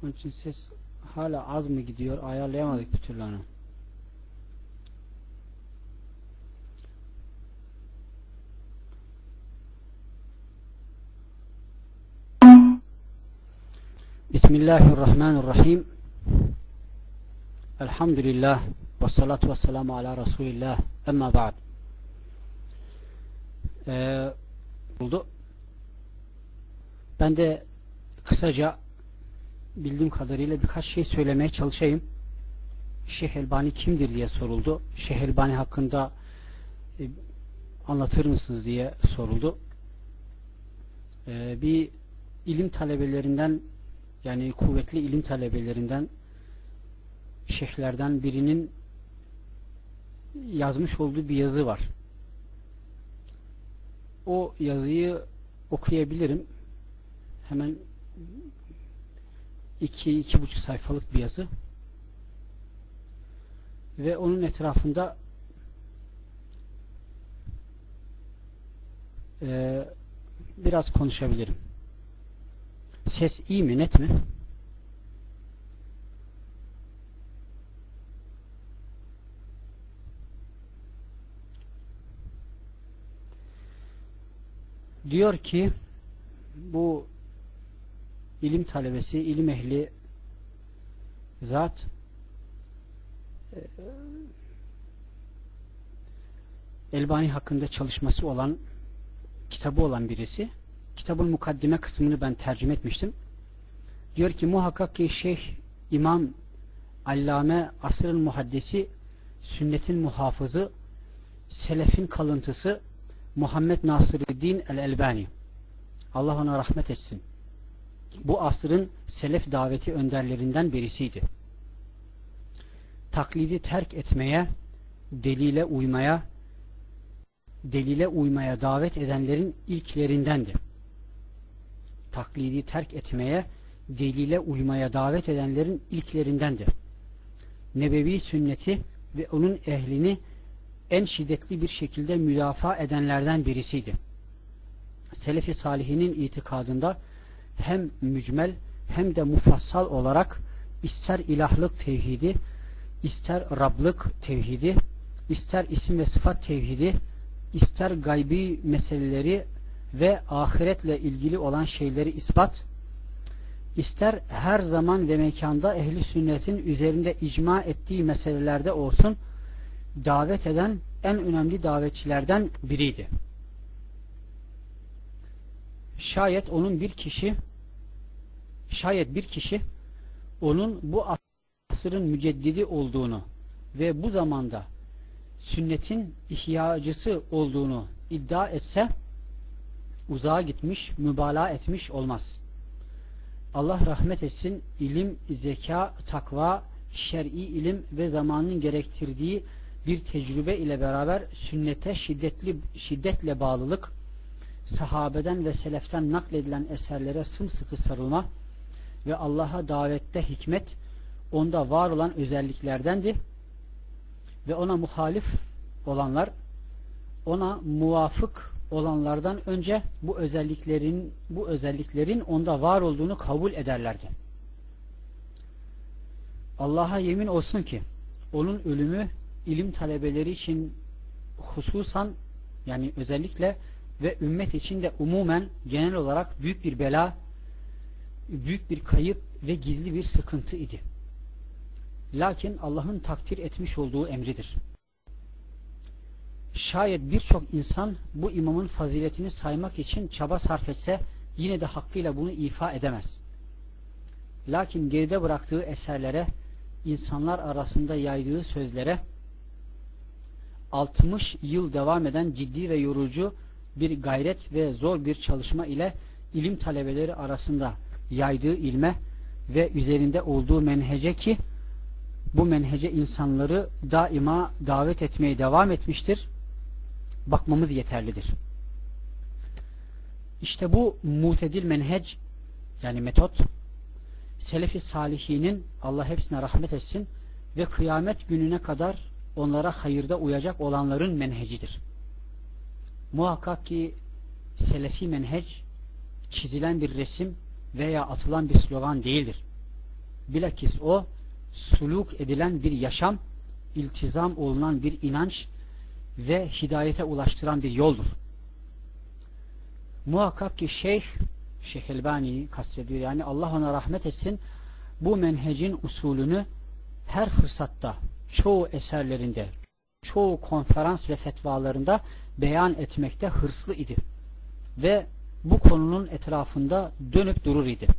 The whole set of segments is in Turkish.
Onun için ses hala az mı gidiyor? Ayarlayamadık bir türlü onu. Bismillahirrahmanirrahim. Elhamdülillah ve salatu ve selamu ala Resulillah. Emma ba'd. Oldu. Ben de kısaca bildiğim kadarıyla birkaç şey söylemeye çalışayım. Şeyh Elbani kimdir diye soruldu. Şeyh Elbani hakkında anlatır mısınız diye soruldu. Bir ilim talebelerinden, yani kuvvetli ilim talebelerinden, şeyhlerden birinin yazmış olduğu bir yazı var. O yazıyı okuyabilirim. Hemen 2-2,5 sayfalık bir yazı. Ve onun etrafında biraz konuşabilirim. Ses iyi mi, net mi? Diyor ki bu ilim talebesi, ilim ehli zat Elbani hakkında çalışması olan, kitabı olan birisi. Kitabın mukaddime kısmını ben tercüme etmiştim. Diyor ki muhakkak ki Şeyh İmam Allame asrın muhaddisi, sünnetin muhafızı, selefin kalıntısı Muhammed Nasırüddin el-Elbani, Allah ona rahmet etsin, bu asrın selef daveti önderlerinden birisiydi. Taklidi terk etmeye, delile uymaya davet edenlerin ilklerindendi. Taklidi terk etmeye, delile uymaya davet edenlerin ilklerindendi. Nebevi sünneti ve onun ehlini en şiddetli bir şekilde müdafaa edenlerden birisiydi. Selefi salihinin itikadında hem mücmel hem de mufassal olarak ister ilahlık tevhidi, ister Rablık tevhidi, ister isim ve sıfat tevhidi, ister gaybi meseleleri ve ahiretle ilgili olan şeyleri ispat, ister her zaman ve mekanda ehli sünnetin üzerinde icma ettiği meselelerde olsun, davet eden en önemli davetçilerden biriydi. Şayet bir kişi onun bu asrın müceddidi olduğunu ve bu zamanda sünnetin ihyacısı olduğunu iddia etse uzağa gitmiş, mübalağa etmiş olmaz. Allah rahmet etsin, ilim, zeka, takva, şer'i ilim ve zamanın gerektirdiği bir tecrübe ile beraber sünnete şiddetle bağlılık, sahabeden ve seleften nakledilen eserlere sımsıkı sarılma ve Allah'a davette hikmet onda var olan özelliklerdendi ve ona muhalif olanlar, ona muvafık olanlardan önce bu özelliklerin onda var olduğunu kabul ederlerdi. Allah'a yemin olsun ki onun ölümü ilim talebeleri için hususan, yani özellikle ve ümmet için de umumen genel olarak büyük bir bela, büyük bir kayıp ve gizli bir sıkıntı idi. Lakin Allah'ın takdir etmiş olduğu emridir. Şayet birçok insan bu imamın faziletini saymak için çaba sarf etse yine de hakkıyla bunu ifa edemez. Lakin geride bıraktığı eserlere, insanlar arasında yaydığı sözlere, 60 yıl devam eden ciddi ve yorucu bir gayret ve zor bir çalışma ile ilim talebeleri arasında yaydığı ilme ve üzerinde olduğu menhece, ki bu menhece insanları daima davet etmeye devam etmiştir, bakmamız yeterlidir. İşte bu mutedil menhec, yani metot, Selefi salihinin, Allah hepsine rahmet etsin, ve kıyamet gününe kadar onlara hayırda uyacak olanların menhecidir. Muhakkak ki Selefi menhec çizilen bir resim veya atılan bir slogan değildir. Bilakis o suluk edilen bir yaşam, iltizam olunan bir inanç ve hidayete ulaştıran bir yoldur. Muhakkak ki Şeyh Elbani'yi kastediyor. Yani Allah ona rahmet etsin. Bu menhecin usulünü her fırsatta, çoğu eserlerinde, çoğu konferans ve fetvalarında beyan etmekte hırslı idi. Ve bu konunun etrafında dönüp durur idi.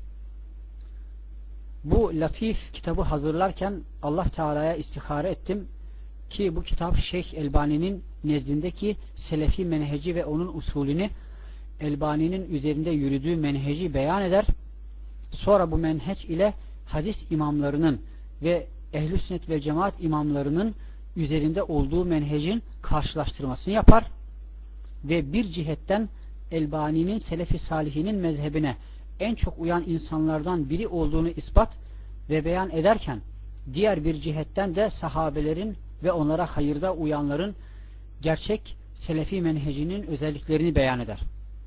Bu latif kitabı hazırlarken Allah Teala'ya istihare ettim ki bu kitap Şeyh Elbani'nin nezdindeki selefi menheci ve onun usulünü, Elbani'nin üzerinde yürüdüğü menheci beyan eder. Sonra bu menheç ile hadis imamlarının ve ehl-i sünnet ve cemaat imamlarının üzerinde olduğu menhecin karşılaştırmasını yapar ve bir cihetten Elbani'nin selefi salihinin mezhebine en çok uyan insanlardan biri olduğunu ispat ve beyan ederken, diğer bir cihetten de sahabelerin ve onlara hayırda uyanların gerçek selefi menhecinin özelliklerini beyan eder.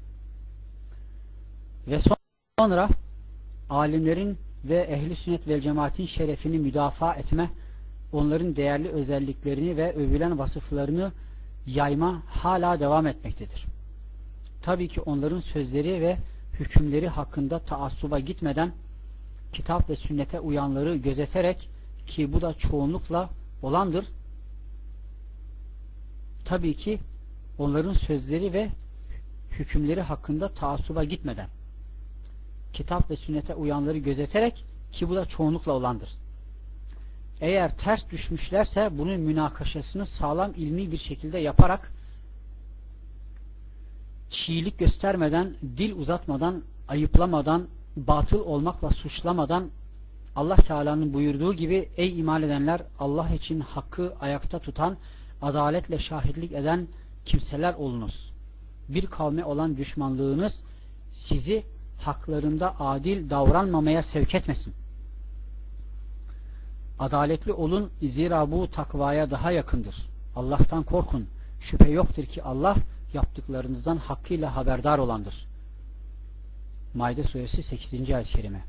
Ve sonra alimlerin ve ehli sünnet vel cemaatin şerefini müdafaa etme, onların değerli özelliklerini ve övülen vasıflarını yayma hala devam etmektedir. Tabii ki onların sözleri ve hükümleri hakkında taassuba gitmeden kitap ve sünnete uyanları gözeterek, ki bu da çoğunlukla olandır, tabii ki onların sözleri ve hükümleri hakkında taassuba gitmeden kitap ve sünnete uyanları gözeterek, ki bu da çoğunlukla olandır. Eğer ters düşmüşlerse bunun münakaşasını sağlam ilmi bir şekilde yaparak, çiğlik göstermeden, dil uzatmadan, ayıplamadan, batıl olmakla suçlamadan, Allah Teala'nın buyurduğu gibi ey iman edenler, Allah için hakkı ayakta tutan, adaletle şahitlik eden kimseler olunuz. Bir kavme olan düşmanlığınız sizi haklarında adil davranmamaya sevk etmesin. Adaletli olun, zira bu takvaya daha yakındır. Allah'tan korkun. Şüphe yoktur ki Allah yaptıklarınızdan hakkıyla haberdar olandır. Maide suresi 8. ayet-i kerime.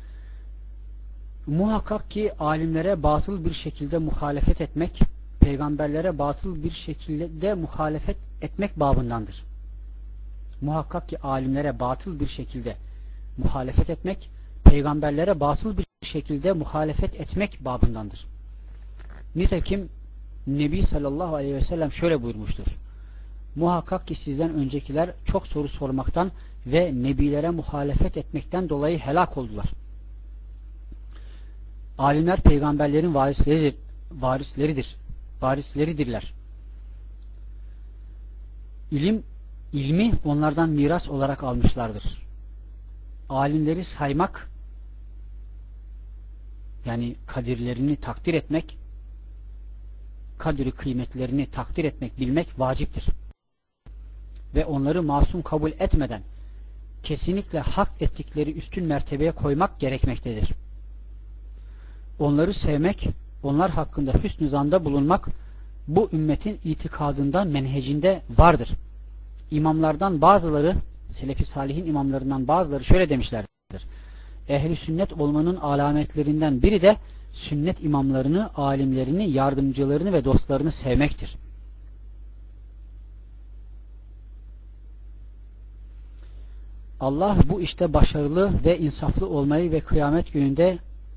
Muhakkak ki alimlere batıl bir şekilde muhalefet etmek, peygamberlere batıl bir şekilde muhalefet etmek babındandır. Muhakkak ki alimlere batıl bir şekilde muhalefet etmek, peygamberlere batıl bir şekilde muhalefet etmek babındandır. Nitekim Nebi sallallahu aleyhi ve sellem şöyle buyurmuştur: muhakkak ki sizden öncekiler çok soru sormaktan ve nebilere muhalefet etmekten dolayı helak oldular. Alimler peygamberlerin varisleridirler. İlmi onlardan miras olarak almışlardır. Alimleri saymak, yani kadirlerini takdir etmek, kadri kıymetlerini takdir etmek, bilmek vaciptir. Ve onları masum kabul etmeden kesinlikle hak ettikleri üstün mertebeye koymak gerekmektedir. Onları sevmek, onlar hakkında hüsnü zanda bulunmak bu ümmetin itikadında, menhecinde vardır. İmamlardan bazıları, Selefi Salihin imamlarından bazıları şöyle demişlerdir: ehli sünnet olmanın alametlerinden biri de sünnet imamlarını, alimlerini, yardımcılarını ve dostlarını sevmektir. Allah bu işte başarılı ve insaflı olmayı ve kıyamet gününde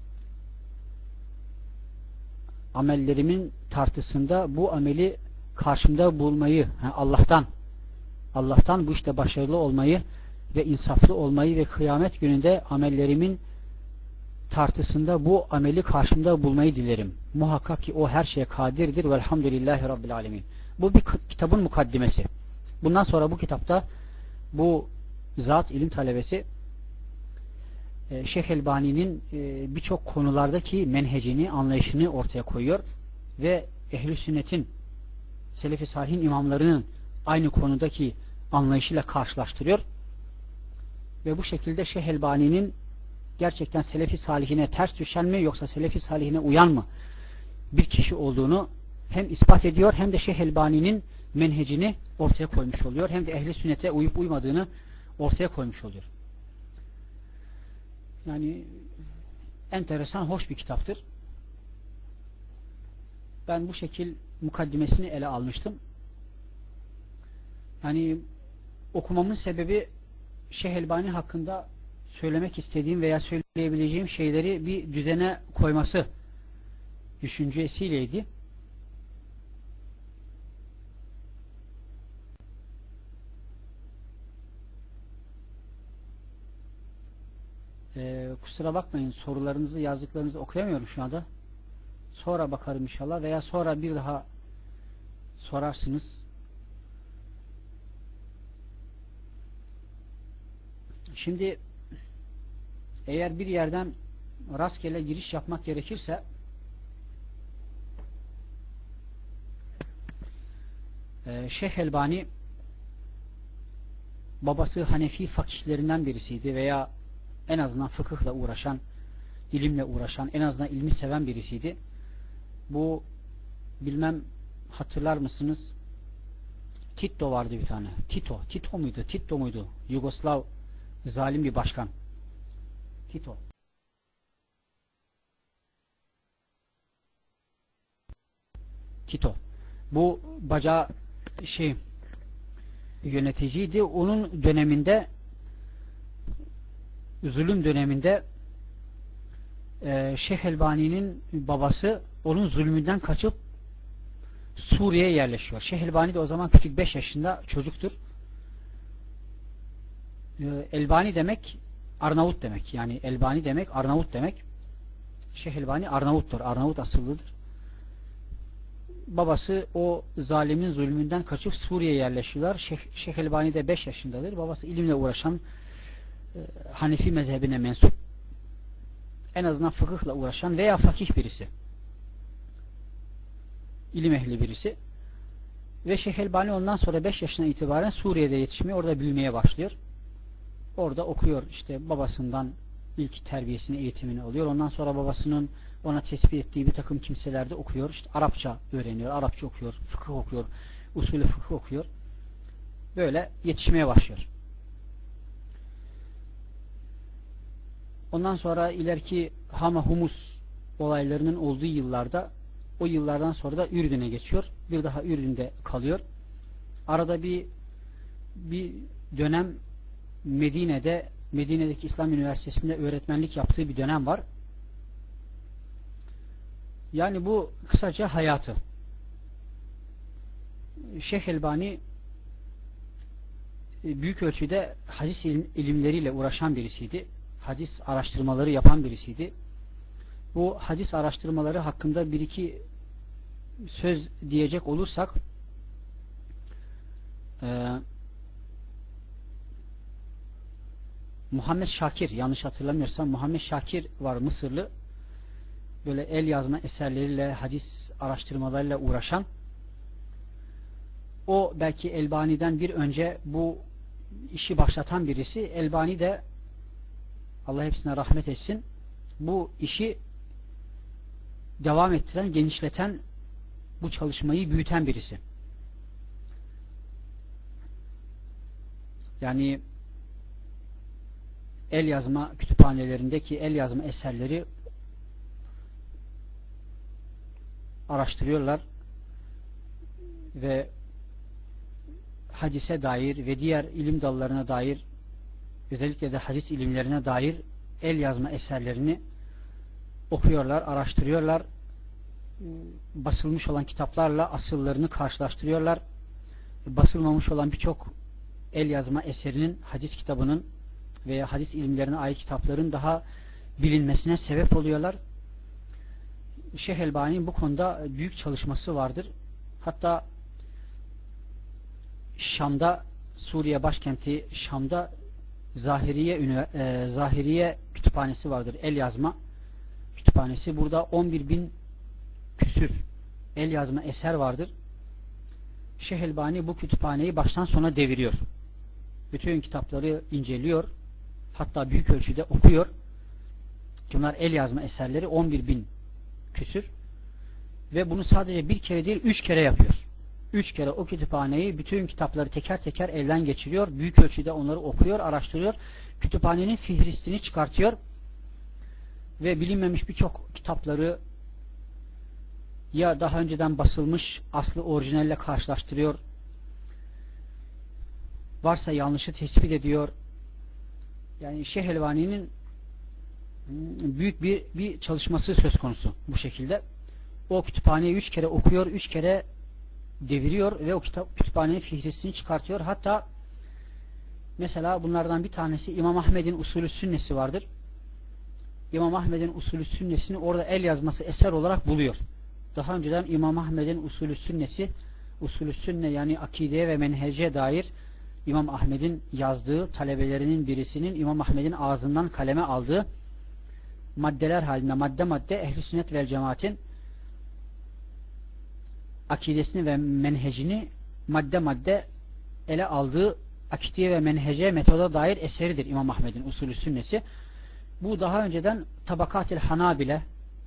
amellerimin tartısında bu ameli karşımda bulmayı, Allah'tan bu işte başarılı olmayı ve insaflı olmayı ve kıyamet gününde amellerimin tartısında bu ameli karşımda bulmayı dilerim. Muhakkak ki o her şeye kadirdir. Velhamdülillahi Rabbil alemin. Bu bir kitabın mukaddimesi. Bundan sonra bu kitapta bu zat ilim talebesi Şeyh Elbani'nin birçok konulardaki menhecini, anlayışını ortaya koyuyor ve ehl-i sünnetin, Selefi Salihin imamlarının aynı konudaki anlayışıyla karşılaştırıyor ve bu şekilde Şeyh Elbani'nin gerçekten Selefi Salihine ters düşen mi yoksa Selefi Salihine uyan mı bir kişi olduğunu hem ispat ediyor, hem de Şeyh Elbani'nin menhecini ortaya koymuş oluyor, hem de ehli sünnete uyup uymadığını ortaya koymuş oluyor. Yani enteresan, hoş bir kitaptır. Ben bu şekil mukaddimesini ele almıştım. Yani okumamın sebebi Şeyh Elbani hakkında söylemek istediğim veya söyleyebileceğim şeyleri bir düzene koyması düşüncesiyleydi. Kusura bakmayın, sorularınızı, yazdıklarınızı okuyamıyorum şu anda. Sonra bakarım inşallah veya sonra bir daha sorarsınız. Şimdi eğer bir yerden rastgele giriş yapmak gerekirse Şeyh Elbani babası Hanefi fakihlerinden birisiydi veya en azından fıkıhla uğraşan, ilimle uğraşan, en azından ilmi seven birisiydi. Bu bilmem hatırlar mısınız? Tito vardı bir tane. Tito muydu? Yugoslav zalim bir başkan. Tito. Bu bacağı yöneticiydi. Onun döneminde, zulüm döneminde Şeyh Elbani'nin babası onun zulmünden kaçıp Suriye'ye yerleşiyor. Şeyh Elbani de o zaman küçük, 5 yaşında çocuktur. Elbani demek Arnavut demek. Yani Elbani demek Arnavut demek. Şeyh Elbani Arnavuttur. Arnavut asıllıdır. Babası o zalimin zulmünden kaçıp Suriye'ye yerleşiyorlar. Şeyh Elbani de 5 yaşındadır. Babası ilimle uğraşan, Hanefi mezhebine mensup, en azından fıkıhla uğraşan veya fakih birisi. İlim ehli birisi. Ve Şeyh Elbani ondan sonra 5 yaşına itibaren Suriye'de yetişmeye, orada büyümeye başlıyor. Orada okuyor. İşte babasından ilk terbiyesini, eğitimini alıyor. Ondan sonra babasının ona tespit ettiği bir takım kimselerde okuyor. İşte Arapça öğreniyor. Arapça okuyor. Fıkıh okuyor. Usulü fıkıh okuyor. Böyle yetişmeye başlıyor. Ondan sonra ileriki Hama Humus olaylarının olduğu yıllarda, o yıllardan sonra da Ürdün'e geçiyor. Bir daha Ürdün'de kalıyor. Arada bir dönem Medine'deki İslam Üniversitesi'nde öğretmenlik yaptığı bir dönem var. Yani bu kısaca hayatı. Şeyh Elbani büyük ölçüde hadis ilimleriyle uğraşan birisiydi. Hadis araştırmaları yapan birisiydi. Bu hadis araştırmaları hakkında bir iki söz diyecek olursak, Muhammed Şakir, yanlış hatırlamıyorsam Muhammed Şakir var, Mısırlı. Böyle el yazma eserleriyle, hadis araştırmalarıyla uğraşan. O belki Elbani'den bir önce bu işi başlatan birisi. Elbani de Allah hepsine rahmet etsin, bu işi devam ettiren, genişleten, bu çalışmayı büyüten birisi. Yani el yazma kütüphanelerindeki el yazma eserleri araştırıyorlar ve hadise dair ve diğer ilim dallarına dair, özellikle de hadis ilimlerine dair el yazma eserlerini okuyorlar, araştırıyorlar. Basılmış olan kitaplarla asıllarını karşılaştırıyorlar. Basılmamış olan birçok el yazma eserinin, hadis kitabının veya hadis ilimlerine ait kitapların daha bilinmesine sebep oluyorlar. Şeyh Elbani'nin bu konuda büyük çalışması vardır. Hatta Şam'da, Suriye başkenti Şam'da Zahiriye kütüphanesi vardır. El yazma kütüphanesi. Burada 11.000 küsür el yazma eser vardır. Şeyh Elbani bu kütüphaneyi baştan sona deviriyor. Bütün kitapları inceliyor. Hatta büyük ölçüde okuyor. Bunlar el yazma eserleri, 11.000 küsür. Ve bunu sadece bir kere değil, 3 kere yapıyor. 3 kere o kütüphaneyi, bütün kitapları teker teker elden geçiriyor. Büyük ölçüde onları okuyor, araştırıyor. Kütüphanenin fihristini çıkartıyor. ve bilinmemiş birçok kitapları ya daha önceden basılmış aslı orijinalle karşılaştırıyor, varsa yanlışı tespit ediyor. Yani Şeyh Elbani'nin büyük bir çalışması söz konusu bu şekilde. O kütüphaneyi 3 kere okuyor, 3 kere deviriyor ve o kütüphanenin fihristini çıkartıyor. Hatta mesela bunlardan bir tanesi İmam Ahmed'in Usulü Sünnesi vardır. İmam Ahmed'in Usulü Sünnesini orada el yazması eser olarak buluyor. Daha önceden İmam Ahmed'in Usulü Sünnesi, Usulü Sünne yani akideye ve menhece dair İmam Ahmed'in yazdığı, talebelerinin birisinin İmam Ahmed'in ağzından kaleme aldığı maddeler halinde, madde madde Ehl-i Sünnet vel Cemaat'in akidesini ve menhecini madde madde ele aldığı akideye ve menhece metoda dair eseridir İmam Ahmed'in Usulü Sünnesi. Bu daha önceden Tabakat-ül Hanabile,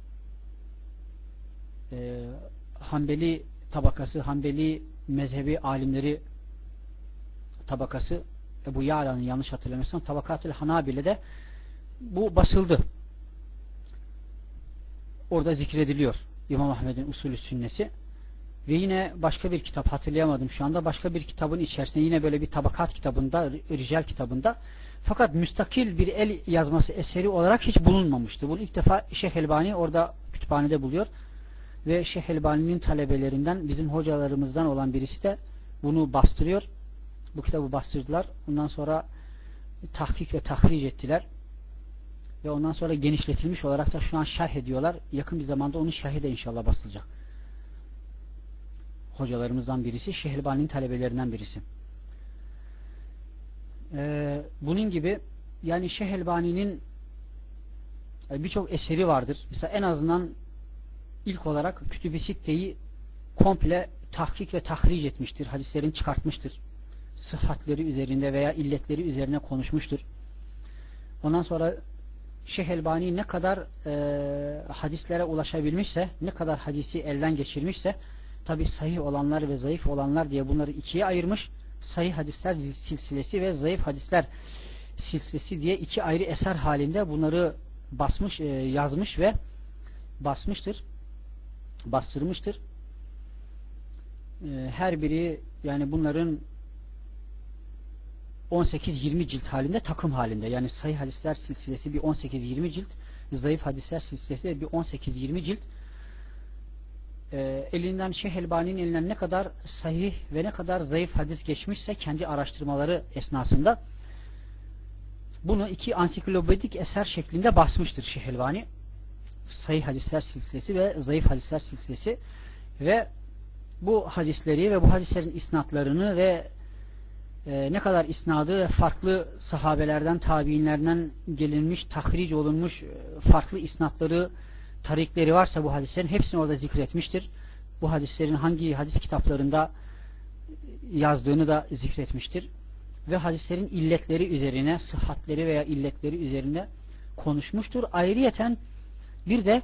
Hanbeli tabakası, Hanbeli mezhebi alimleri tabakası, Ebu Ya'la'nın yanlış hatırlamıyorsam Tabakat-ül Hanabile'de bu basıldı. Orada zikrediliyor İmam Ahmed'in Usulü Sünnesi. Ve yine başka bir kitap, hatırlayamadım şu anda, başka bir kitabın içerisinde yine böyle bir tabakat kitabında, Rical kitabında, fakat müstakil bir el yazması eseri olarak hiç bulunmamıştı. Bunu ilk defa Şeyh Elbani orada kütüphanede buluyor ve Şeyh Elbani'nin talebelerinden, bizim hocalarımızdan olan birisi de bunu bastırıyor. Bu kitabı bastırdılar. Ondan sonra tahkik ve tahric ettiler. Ve ondan sonra genişletilmiş olarak da şu an şerh ediyorlar. Yakın bir zamanda onun şerhi de inşallah basılacak. Hocalarımızdan birisi, Şeyh Elbani'nin talebelerinden birisi. Bunun gibi yani Şeyh Elbani'nin birçok eseri vardır. Mesela en azından ilk olarak Kütüb-i Sitte'yi komple tahkik ve tahric etmiştir. Hadislerini çıkartmıştır. Sıhhatleri üzerinde veya illetleri üzerine konuşmuştur. Ondan sonra Şeyh Elbani ne kadar hadislere ulaşabilmişse, ne kadar hadisi elden geçirmişse, tabi sahih olanlar ve zayıf olanlar diye bunları ikiye ayırmış. Sahih hadisler silsilesi ve zayıf hadisler silsilesi diye iki ayrı eser halinde bunları basmış, yazmış ve basmıştır. Bastırmıştır. Her biri yani bunların 18-20 cilt halinde, takım halinde. Yani sahih hadisler silsilesi bir 18-20 cilt, zayıf hadisler silsilesi de bir 18-20 cilt. Elinden Şeyh Elbani'nin elinden ne kadar sahih ve ne kadar zayıf hadis geçmişse kendi araştırmaları esnasında bunu iki ansiklopedik eser şeklinde basmıştır Şeyh Elbani. Sahih hadisler silsilesi ve zayıf hadisler silsilesi ve bu hadisleri ve bu hadislerin isnatlarını ve ne kadar isnadı ve farklı sahabelerden, tabiinlerden gelinmiş, tahric olunmuş farklı isnatları, tarikleri varsa bu hadislerin hepsini orada zikretmiştir. Bu hadislerin hangi hadis kitaplarında yazdığını da zikretmiştir. Ve hadislerin illetleri üzerine, sıhhatleri veya illetleri üzerine konuşmuştur. Ayrıyeten bir de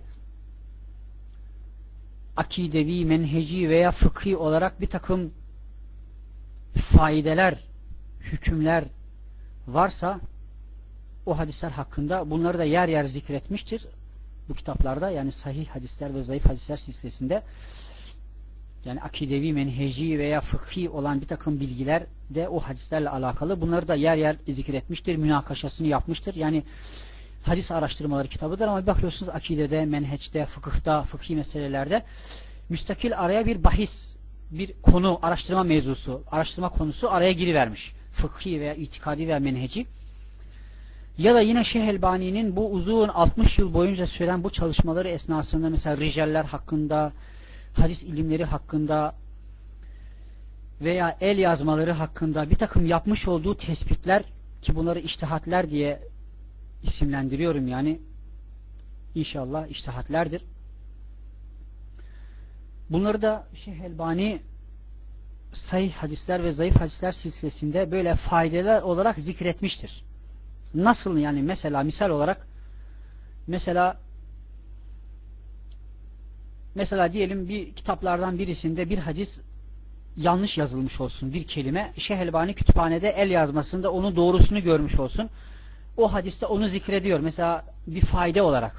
akidevi, menheci veya fıkhi olarak bir takım faydeler, hükümler varsa o hadisler hakkında bunları da yer yer zikretmiştir. Bu kitaplarda yani sahih hadisler ve zayıf hadisler silsilesinde yani akidevi, menheci veya fıkhi olan bir takım bilgiler de o hadislerle alakalı. Bunları da yer yer zikretmiştir. Münakaşasını yapmıştır. Yani hadis araştırmaları kitabıdır ama bakıyorsunuz akidede, menheçte, fıkıhta, fıkhi meselelerde müstakil araya bir bahis, bir konu, araştırma mevzusu, araştırma konusu araya girivermiş. Fıkhi veya itikadi veya menheci. Ya da yine Şeyh Elbani'nin bu uzun 60 yıl boyunca süren bu çalışmaları esnasında mesela ricaller hakkında, hadis ilimleri hakkında veya el yazmaları hakkında bir takım yapmış olduğu tespitler ki bunları içtihatler diye isimlendiriyorum yani inşallah içtihatlerdir. Bunları da Şeyh Elbani sahih hadisler ve zayıf hadisler silsilesinde böyle faydeler olarak zikretmiştir. Nasıl yani mesela misal olarak mesela diyelim bir kitaplardan birisinde bir hadis yanlış yazılmış olsun bir kelime. Şeyh Elbani kütüphanede el yazmasında onun doğrusunu görmüş olsun. o hadiste onu zikrediyor. Mesela bir fayda olarak.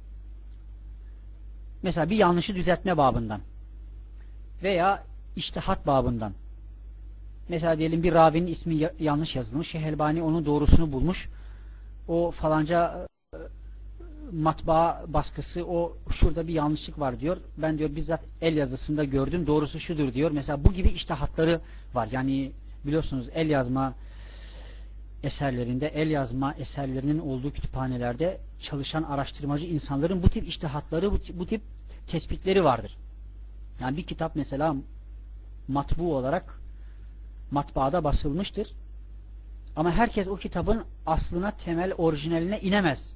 Mesela bir yanlışı düzeltme babından. Veya içtihat babından. Mesela diyelim bir ravinin ismi yanlış yazılmış. Şeyh Elbani onun doğrusunu bulmuş. O falanca matbaa baskısı, o şurada bir yanlışlık var diyor. Ben diyor bizzat el yazısında gördüm. Doğrusu şudur diyor. Mesela bu gibi içtihatları var. Yani biliyorsunuz el yazma eserlerinde, el yazma eserlerinin olduğu kütüphanelerde çalışan araştırmacı insanların bu tip içtihatları, bu tip tespitleri vardır. Yani bir kitap mesela matbu olarak matbaada basılmıştır. Ama herkes o kitabın aslına, temel orijinaline inemez.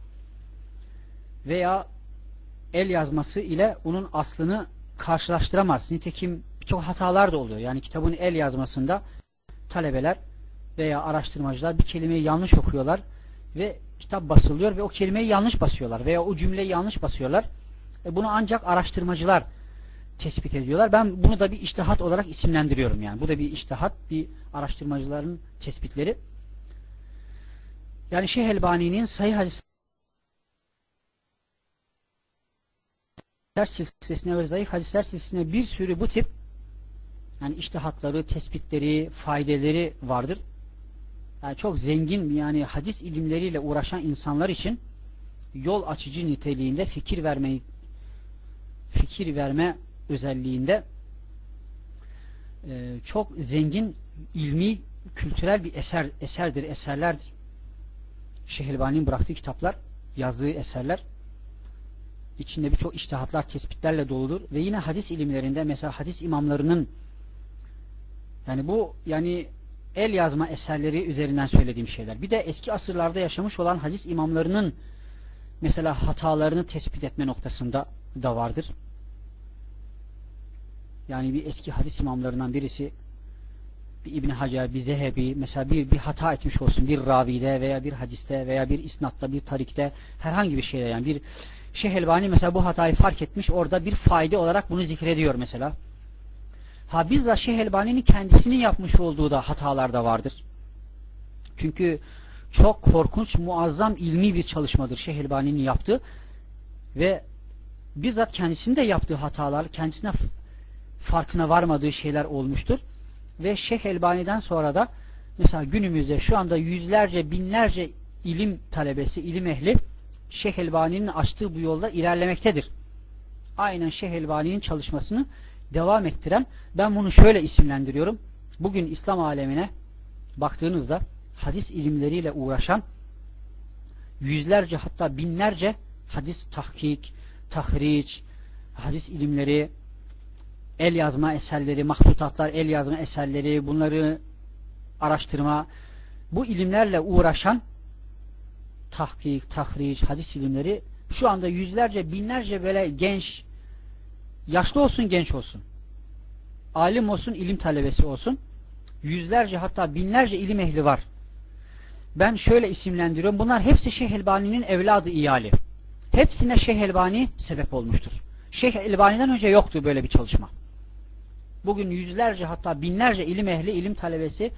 Veya el yazması ile onun aslını karşılaştıramaz. Nitekim birçok hatalar da oluyor. Yani kitabın el yazmasında talebeler veya araştırmacılar bir kelimeyi yanlış okuyorlar ve kitap basılıyor ve o kelimeyi yanlış basıyorlar veya o cümleyi yanlış basıyorlar. Bunu ancak araştırmacılar tespit ediyorlar. Ben bunu da bir içtihat olarak isimlendiriyorum yani. Bu da bir içtihat, bir araştırmacıların tespitleri. Yani Şeyh Elbani'nin Sahih Hadisler silsilesine ve Zayıf Hadisler silsilesine bir sürü bu tip yani içtihatları, tespitleri, faydeleri vardır. Yani çok zengin, yani hadis ilimleriyle uğraşan insanlar için yol açıcı niteliğinde, fikir verme özelliğinde çok zengin ilmi, kültürel bir eserlerdir. Şeyh Elbani'nin bıraktığı kitaplar, yazdığı eserler içinde birçok içtihatlar, tespitlerle doludur ve yine hadis ilimlerinde mesela hadis imamlarının yani el yazma eserleri üzerinden söylediğim şeyler. Bir de eski asırlarda yaşamış olan hadis imamlarının mesela hatalarını tespit etme noktasında da vardır. Yani bir eski hadis imamlarından birisi, bir İbn Hacer, bir Zehebi mesela bir hata etmiş olsun bir ravide veya bir hadiste veya bir isnatta, bir tarikte, herhangi bir şeyde, yani bir Şeyh Elbani mesela bu hatayı fark etmiş, orada bir fayda olarak bunu zikrediyor mesela. Bizzat Şeyh Elbani'nin kendisinin yapmış olduğu da hatalar da vardır. Çünkü çok korkunç, muazzam ilmi bir çalışmadır Şeyh Elbani'nin yaptığı ve bizzat kendisinin de yaptığı hatalar, kendisine farkına varmadığı şeyler olmuştur. Ve Şeyh Elbani'den sonra da mesela günümüzde şu anda yüzlerce, binlerce ilim talebesi, ilim ehli Şeyh Elbani'nin açtığı bu yolda ilerlemektedir. Aynen Şeyh Elbani'nin çalışmasını devam ettiren, ben bunu şöyle isimlendiriyorum. Bugün İslam alemine baktığınızda hadis ilimleriyle uğraşan yüzlerce, hatta binlerce hadis tahkik, tahriç, hadis ilimleri, el yazma eserleri, mahtutatlar, el yazma eserleri, bunları araştırma, bu ilimlerle uğraşan tahkik, tahriç, hadis ilimleri şu anda yüzlerce, binlerce böyle genç, yaşlı olsun, genç olsun, alim olsun, ilim talebesi olsun, yüzlerce hatta binlerce ilim ehli var. Ben şöyle isimlendiriyorum. Bunlar hepsi Şeyh Elbani'nin evladı iyali. Hepsine Şeyh Elbani sebep olmuştur. Şeyh Elbani'den önce yoktu böyle bir çalışma. Bugün yüzlerce hatta binlerce ilim ehli, ilim talebesi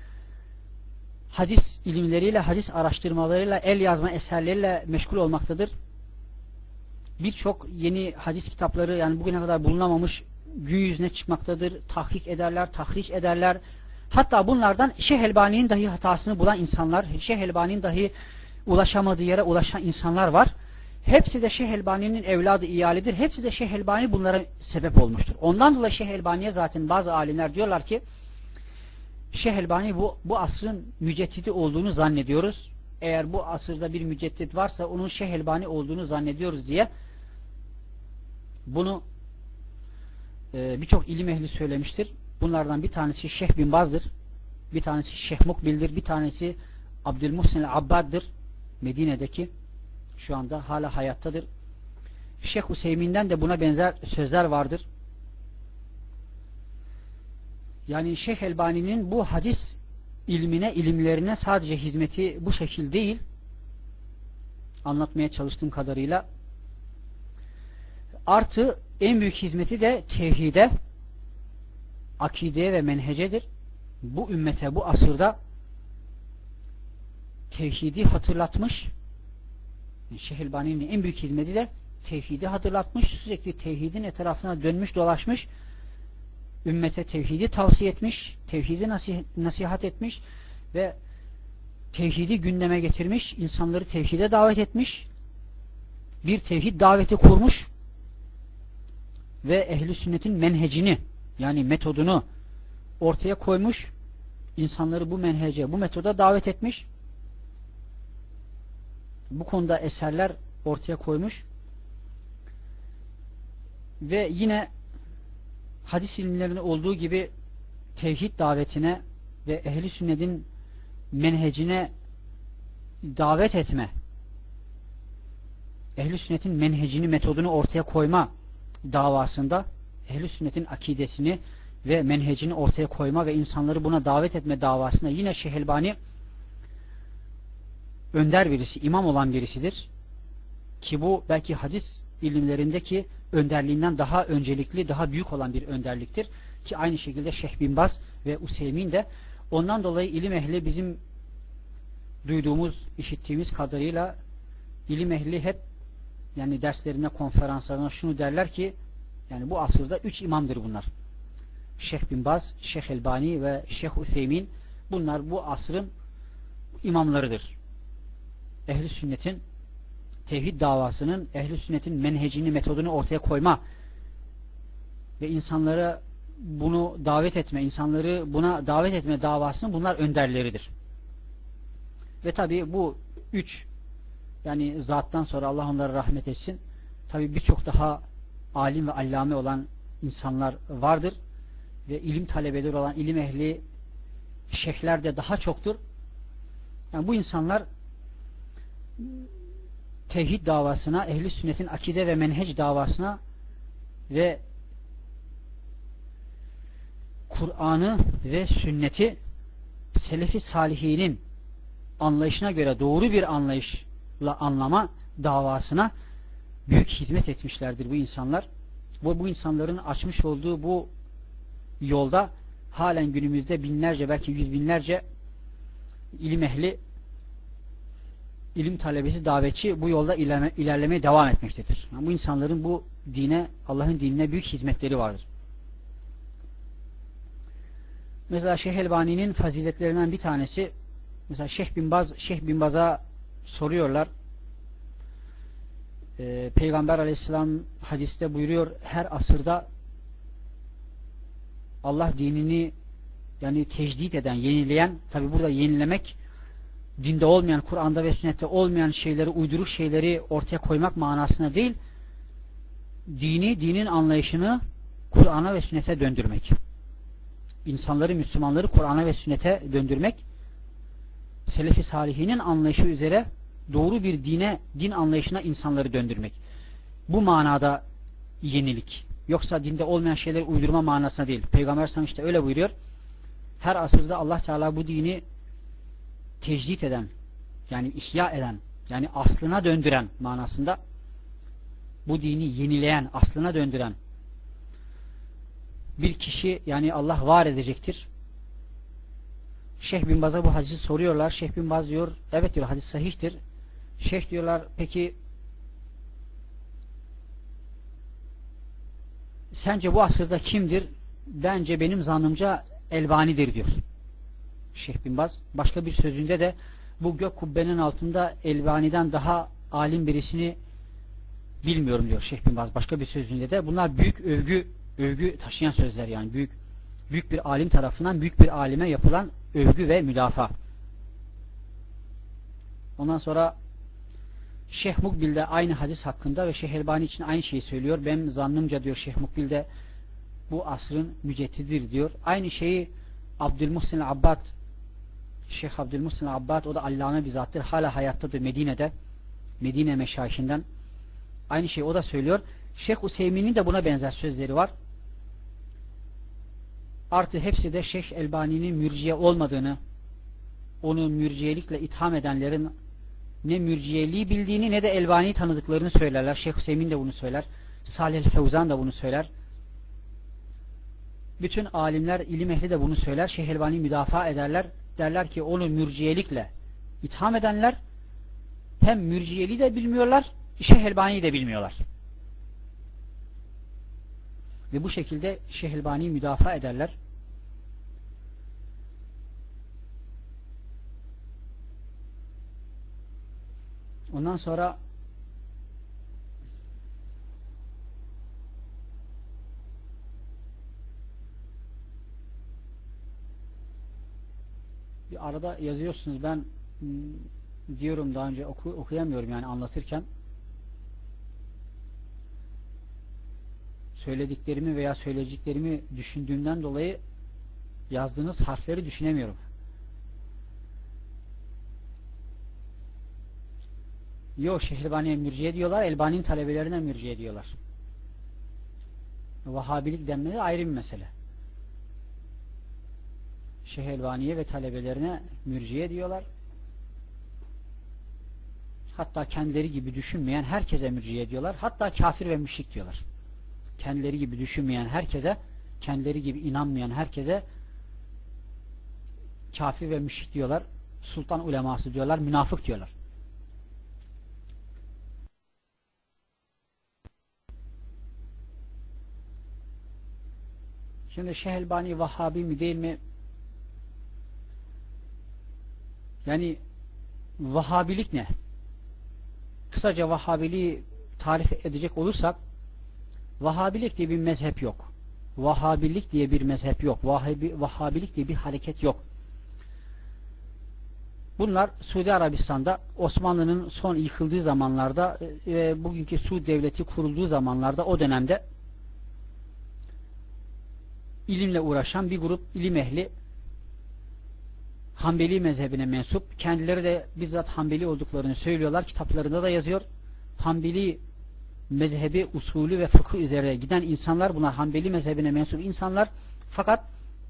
hadis ilimleriyle, hadis araştırmalarıyla, el yazma eserleriyle meşgul olmaktadır. Birçok yeni hadis kitapları, yani bugüne kadar bulunamamış, gün yüzüne çıkmaktadır. Tahkik ederler, tahriş ederler. Hatta bunlardan Şeyh Elbani'nin dahi hatasını bulan insanlar, Şeyh Elbani'nin dahi ulaşamadığı yere ulaşan insanlar var. Hepsi de Şeyh Elbani'nin evladı iyalidir. Hepsi de Şeyh Elbani bunlara sebep olmuştur. Ondan dolayı Şeyh Elbani'ye zaten bazı alimler diyorlar ki Şeyh Elbani bu asrın müceddidi olduğunu zannediyoruz. Eğer bu asırda bir müceddit varsa onun Şeyh Elbani olduğunu zannediyoruz diye bunu birçok ilim ehli söylemiştir. Bunlardan bir tanesi Şeyh Bin Baz'dır. Bir tanesi Şeyh Mukbil'dir. Bir tanesi Abdülmuhsin el-Abbad'dır. Medine'deki, şu anda hala hayattadır. Şeyh Hüseyin'den de buna benzer sözler vardır. Yani Şeyh Elbani'nin bu hadis ilimlerine sadece hizmeti bu şekil değil, anlatmaya çalıştığım kadarıyla, artı en büyük hizmeti de tevhide, akideye ve menhecedir. Bu ümmete, bu asırda tevhidi hatırlatmış. Şeyh Elbani'nin en büyük hizmeti de tevhidi hatırlatmış. Sürekli tevhidin etrafına dönmüş dolaşmış. Ümmete tevhidi tavsiye etmiş. Tevhidi nasihat etmiş. Ve tevhidi gündeme getirmiş. İnsanları tevhide davet etmiş. Bir tevhid daveti kurmuş. Ve ehl-i sünnetin menhecini, yani metodunu ortaya koymuş. İnsanları bu menhece, bu metoda davet etmiş. Bu konuda eserler ortaya koymuş. Ve yine hadis ilimlerinde olduğu gibi tevhid davetine ve ehli sünnetin menhecine davet etme, ehli sünnetin menhecini, metodunu ortaya koyma davasında ehli sünnetin akidesini ve menhecini ortaya koyma ve insanları buna davet etme davasında yine Şeyh Elbani önder birisi, imam olan birisidir. Ki bu belki hadis ilimlerindeki önderliğinden daha öncelikli, daha büyük olan bir önderliktir. Ki aynı şekilde Şeyh Bin Baz ve Useymin de. Ondan dolayı ilim ehli, bizim duyduğumuz, işittiğimiz kadarıyla ilim ehli hep, yani derslerine, konferanslarına şunu derler ki, yani bu asırda 3 imamdır bunlar. Şeyh Bin Baz, Şeyh Elbani ve Şeyh Useymin, bunlar bu asrın imamlarıdır. Ehl-i sünnetin tevhid davasının, ehl-i sünnetin menhecini, metodunu ortaya koyma ve insanlara bunu davet etme, insanları buna davet etme davasının bunlar önderleridir. Ve tabi bu 3 yani zattan sonra Allah onlara rahmet etsin, tabi birçok daha alim ve allame olan insanlar vardır ve ilim talebeleri olan ilim ehli şeyhler de daha çoktur. Yani bu insanlar tevhid davasına, ehli sünnetin akide ve menhec davasına ve Kur'an'ı ve sünneti selefi salihinin anlayışına göre doğru bir anlayışla anlama davasına büyük hizmet etmişlerdir bu insanlar. Bu insanların açmış olduğu bu yolda halen günümüzde binlerce, belki yüz binlerce ilim ehli, ilim talebesi, davetçi bu yolda ilerlemeye devam etmektedir. Yani bu insanların bu dine, Allah'ın dinine büyük hizmetleri vardır. Mesela Şeyh Elbani'nin faziletlerinden bir tanesi, mesela Şeyh Bin Baz'a soruyorlar. Peygamber Aleyhisselam hadiste buyuruyor, her asırda Allah dinini yani tecdit eden, yenileyen, tabi burada yenilemek dinde olmayan, Kur'an'da ve sünnette olmayan şeyleri, uyduruk şeyleri ortaya koymak manasına değil, dinin anlayışını Kur'an'a ve sünnete döndürmek. İnsanları, Müslümanları Kur'an'a ve sünnete döndürmek, Selefi salihinin anlayışı üzere doğru bir din anlayışına insanları döndürmek. Bu manada yenilik. Yoksa dinde olmayan şeyleri uydurma manasına değil. Peygamber Aleyhisselam işte öyle buyuruyor. Her asırda Allah Teala bu dini tecdit eden, yani ihya eden, yani aslına döndüren manasında, bu dini yenileyen, aslına döndüren bir kişi, yani Allah var edecektir. Şeyh Bin Baz'a bu hadisi soruyorlar. Şeyh Bin Baz diyor, evet diyor, hadis sahihtir. Şeyh diyorlar, peki sence bu asırda kimdir? Bence, benim zannımca Elbani'dir diyor Şeyh Bin Baz. Başka bir sözünde de bu gök kubbenin altında Elbani'den daha alim birisini bilmiyorum diyor Şeyh Bin Baz. Başka bir sözünde de bunlar büyük övgü taşıyan sözler, yani büyük bir alim tarafından büyük bir alime yapılan övgü ve müdafaa. Ondan sonra Şeyh Mukbil de aynı hadis hakkında ve Şeyh Elbani için aynı şeyi söylüyor. Benim zannımca diyor Şeyh Mukbil de bu asrın müceddididir diyor. Aynı şeyi Abdülmuhsin Abbad, Şeyh Abdülmuhsin Abbad, o da allame bir zattır. Hala hayattadır Medine'de. Medine meşayihinden. Aynı şeyi o da söylüyor. Şeyh Useymin'in de buna benzer sözleri var. Artı hepsi de Şeyh Elbani'nin mürciye olmadığını, onu mürciyelikle itham edenlerin ne mürciyeliği bildiğini ne de Elbani'yi tanıdıklarını söylerler. Şeyh Hüseyin de bunu söyler. Salih Fevzan da bunu söyler. Bütün alimler, ilim ehli de bunu söyler. Şeyh Elbani'yi müdafaa ederler. Derler ki onu mürciyelikle itham edenler hem mürciyeliği de bilmiyorlar, Şeyh Elbani'yi de bilmiyorlar. Ve bu şekilde Şeyh Elbani'yi müdafaa ederler. Ondan sonra bir arada yazıyorsunuz, ben diyorum daha önce okuyamıyorum yani anlatırken söylediklerimi veya söyleyeceklerimi düşündüğümden dolayı yazdığınız harfleri düşünemiyorum. Yok, Şeyh Elbani'ye mürciye diyorlar, Elbani'nin talebelerine mürciye diyorlar. Vahhabilik denmesi ayrı bir mesele. Şeyh Elbani'ye ve talebelerine mürciye diyorlar. Hatta kendileri gibi düşünmeyen herkese mürciye diyorlar. Hatta kafir ve müşrik diyorlar. Kendileri gibi düşünmeyen herkese, kendileri gibi inanmayan herkese kafir ve müşrik diyorlar. Sultan uleması diyorlar, münafık diyorlar. Şimdi Şeyh Elbani Vahhabi mi değil mi? Yani Vahhabilik ne? Kısaca Vahhabiliği tarif edecek olursak, Vahhabilik diye bir mezhep yok. Vahhabilik diye bir mezhep yok. Vahhabilik diye bir hareket yok. Bunlar Suudi Arabistan'da Osmanlı'nın son yıkıldığı zamanlarda ve bugünkü Suud Devleti kurulduğu zamanlarda, o dönemde ilimle uğraşan bir grup ilim ehli, Hanbeli mezhebine mensup, kendileri de bizzat Hanbeli olduklarını söylüyorlar, kitaplarında da yazıyor. Hanbeli mezhebi, usulü ve fıkıh üzere giden insanlar, bunlar Hanbeli mezhebine mensup insanlar, fakat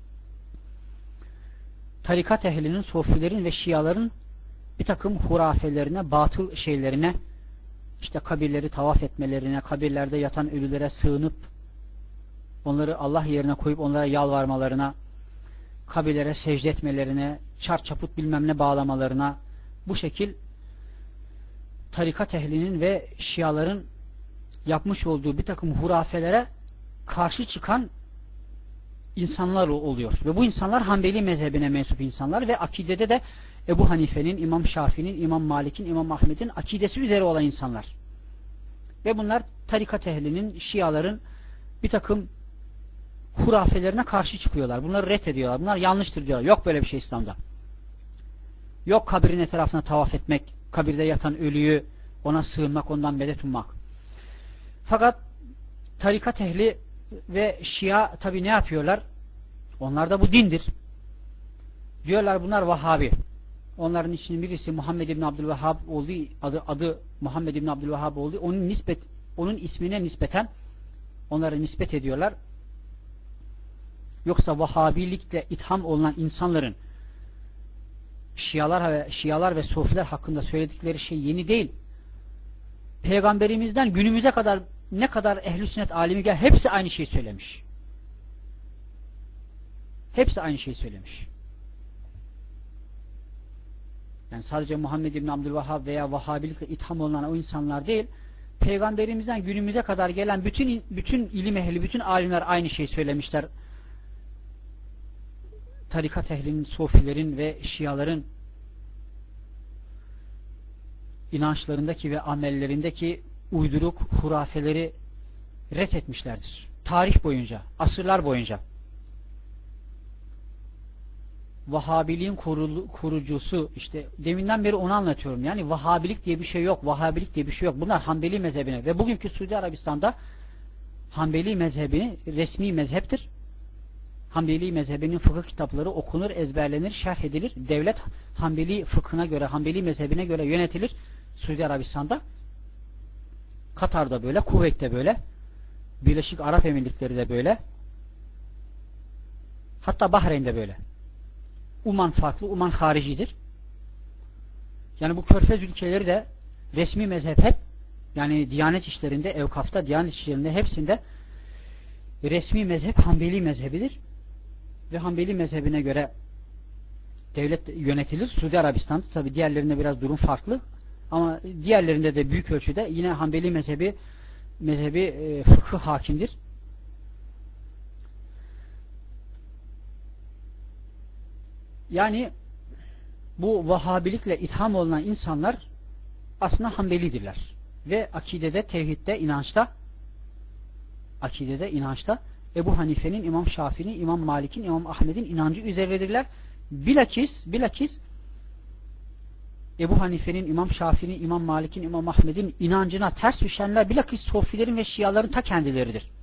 tarikat ehlinin, sofilerin ve şiaların bir takım hurafelerine, batıl şeylerine, işte kabirleri tavaf etmelerine, kabirlerde yatan ölülere sığınıp onları Allah yerine koyup onlara yalvarmalarına, kabirlere secde etmelerine, çarçaput bilmem ne bağlamalarına, bu şekil tarikat ehlinin ve şiaların yapmış olduğu bir takım hurafelere karşı çıkan insanlar oluyor. Ve bu insanlar Hanbeli mezhebine mensup insanlar ve akidede de Ebu Hanife'nin, İmam Şafii'nin, İmam Malik'in, İmam Ahmet'in akidesi üzere olan insanlar. Ve bunlar tarikat ehlinin, şiaların bir takım hurafelerine karşı çıkıyorlar. Bunları ret ediyorlar. Bunlar yanlıştır diyorlar. Yok böyle bir şey İslam'da. Yok kabrin etrafına tavaf etmek, kabirde yatan ölüyü ona sığınmak, ondan medet ummak. Fakat tarikat ehli ve şia tabi ne yapıyorlar? Onlar da bu dindir. Diyorlar bunlar Vahhabi. Onların içinin birisi Muhammed İbni Abdülvehhab olduğu, adı Muhammed İbni Abdülvehhab olduğu, onun ismine nispeten onlara nispet ediyorlar. Yoksa Vahhabilikle itham olunan insanların Şialar ve Sofiler hakkında söyledikleri şey yeni değil. Peygamberimizden günümüze kadar ne kadar ehl-i sünnet alimi gel, hepsi aynı şeyi söylemiş. Hepsi aynı şeyi söylemiş. Yani sadece Muhammed İbni Abdülvehhab veya Vahhabilikle itham olunan o insanlar değil, Peygamberimizden günümüze kadar gelen bütün ilim ehli, bütün alimler aynı şeyi söylemişler. Tarikat ehlinin, sofilerin ve şiaların inançlarındaki ve amellerindeki uyduruk hurafeleri ret etmişlerdir. Tarih boyunca, asırlar boyunca. Vahhabiliğin kurucusu, işte deminden beri onu anlatıyorum. Yani Vahhabilik diye bir şey yok. Vahhabilik diye bir şey yok. Bunlar Hanbeli mezhebine ve bugünkü Suudi Arabistan'da Hanbeli mezhebi resmi mezheptir. Hanbeli mezhebinin fıkıh kitapları okunur, ezberlenir, şerh edilir. Devlet Hanbeli fıkhına göre, Hanbeli mezhebine göre yönetilir. Suudi Arabistan'da, Katar'da böyle, Kuveyt'te böyle, Birleşik Arap Emirlikleri de böyle, hatta Bahreyn'de böyle. Uman farklı, Uman haricidir. Yani bu Körfez ülkeleri de resmi mezhep hep, yani Diyanet işlerinde, evkafta, Diyanet işlerinde hepsinde resmi mezhep Hanbeli mezhebidir. Ve Hanbeli mezhebine göre devlet yönetilir. Suudi Arabistan'da tabi diğerlerinde biraz durum farklı. Ama diğerlerinde de büyük ölçüde yine Hanbeli mezhebi fıkıh hakimdir. Yani bu Vahhabilikle itham olunan insanlar aslında Hanbelidirler. Ve akidede, tevhidde, inançta Ebu Hanife'nin, İmam Şafii'nin, İmam Malik'in, İmam Ahmed'in inancı üzerindedirler. Bilakis Ebu Hanife'nin, İmam Şafii'nin, İmam Malik'in, İmam Ahmed'in inancına ters düşenler bilakis Sofilerin ve Şiaların ta kendileridir.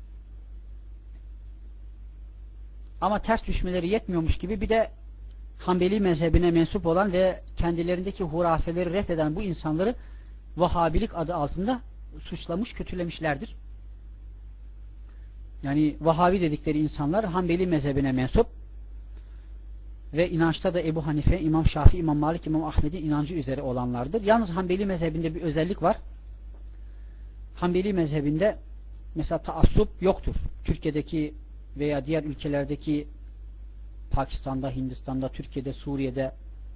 Ama ters düşmeleri yetmiyormuş gibi bir de Hanbeli mezhebine mensup olan ve kendilerindeki hurafeleri reddeden bu insanları Vahhabilik adı altında suçlamış, kötülemişlerdir. Yani Vahhabi dedikleri insanlar Hanbeli mezhebine mensup ve inançta da Ebu Hanife, İmam Şafii, İmam Malik, İmam Ahmed'in inancı üzere olanlardır. Yalnız Hanbeli mezhebinde bir özellik var. Hanbeli mezhebinde mesela taassup yoktur. Türkiye'deki veya diğer ülkelerdeki Pakistan'da, Hindistan'da, Türkiye'de, Suriye'de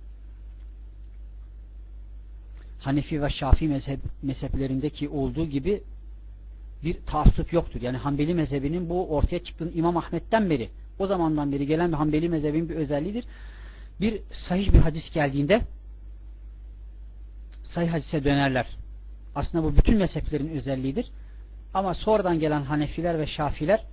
Hanefi ve Şafii mezheplerindeki olduğu gibi bir taassup yoktur. Yani Hanbeli mezhebinin bu ortaya çıktığını İmam Ahmet'ten beri, o zamandan beri gelen bir Hanbeli mezhebinin bir özelliğidir. Bir sahih bir hadis geldiğinde sahih hadise dönerler. Aslında bu bütün mezheplerin özelliğidir. Ama sonradan gelen Hanefiler ve Şafiler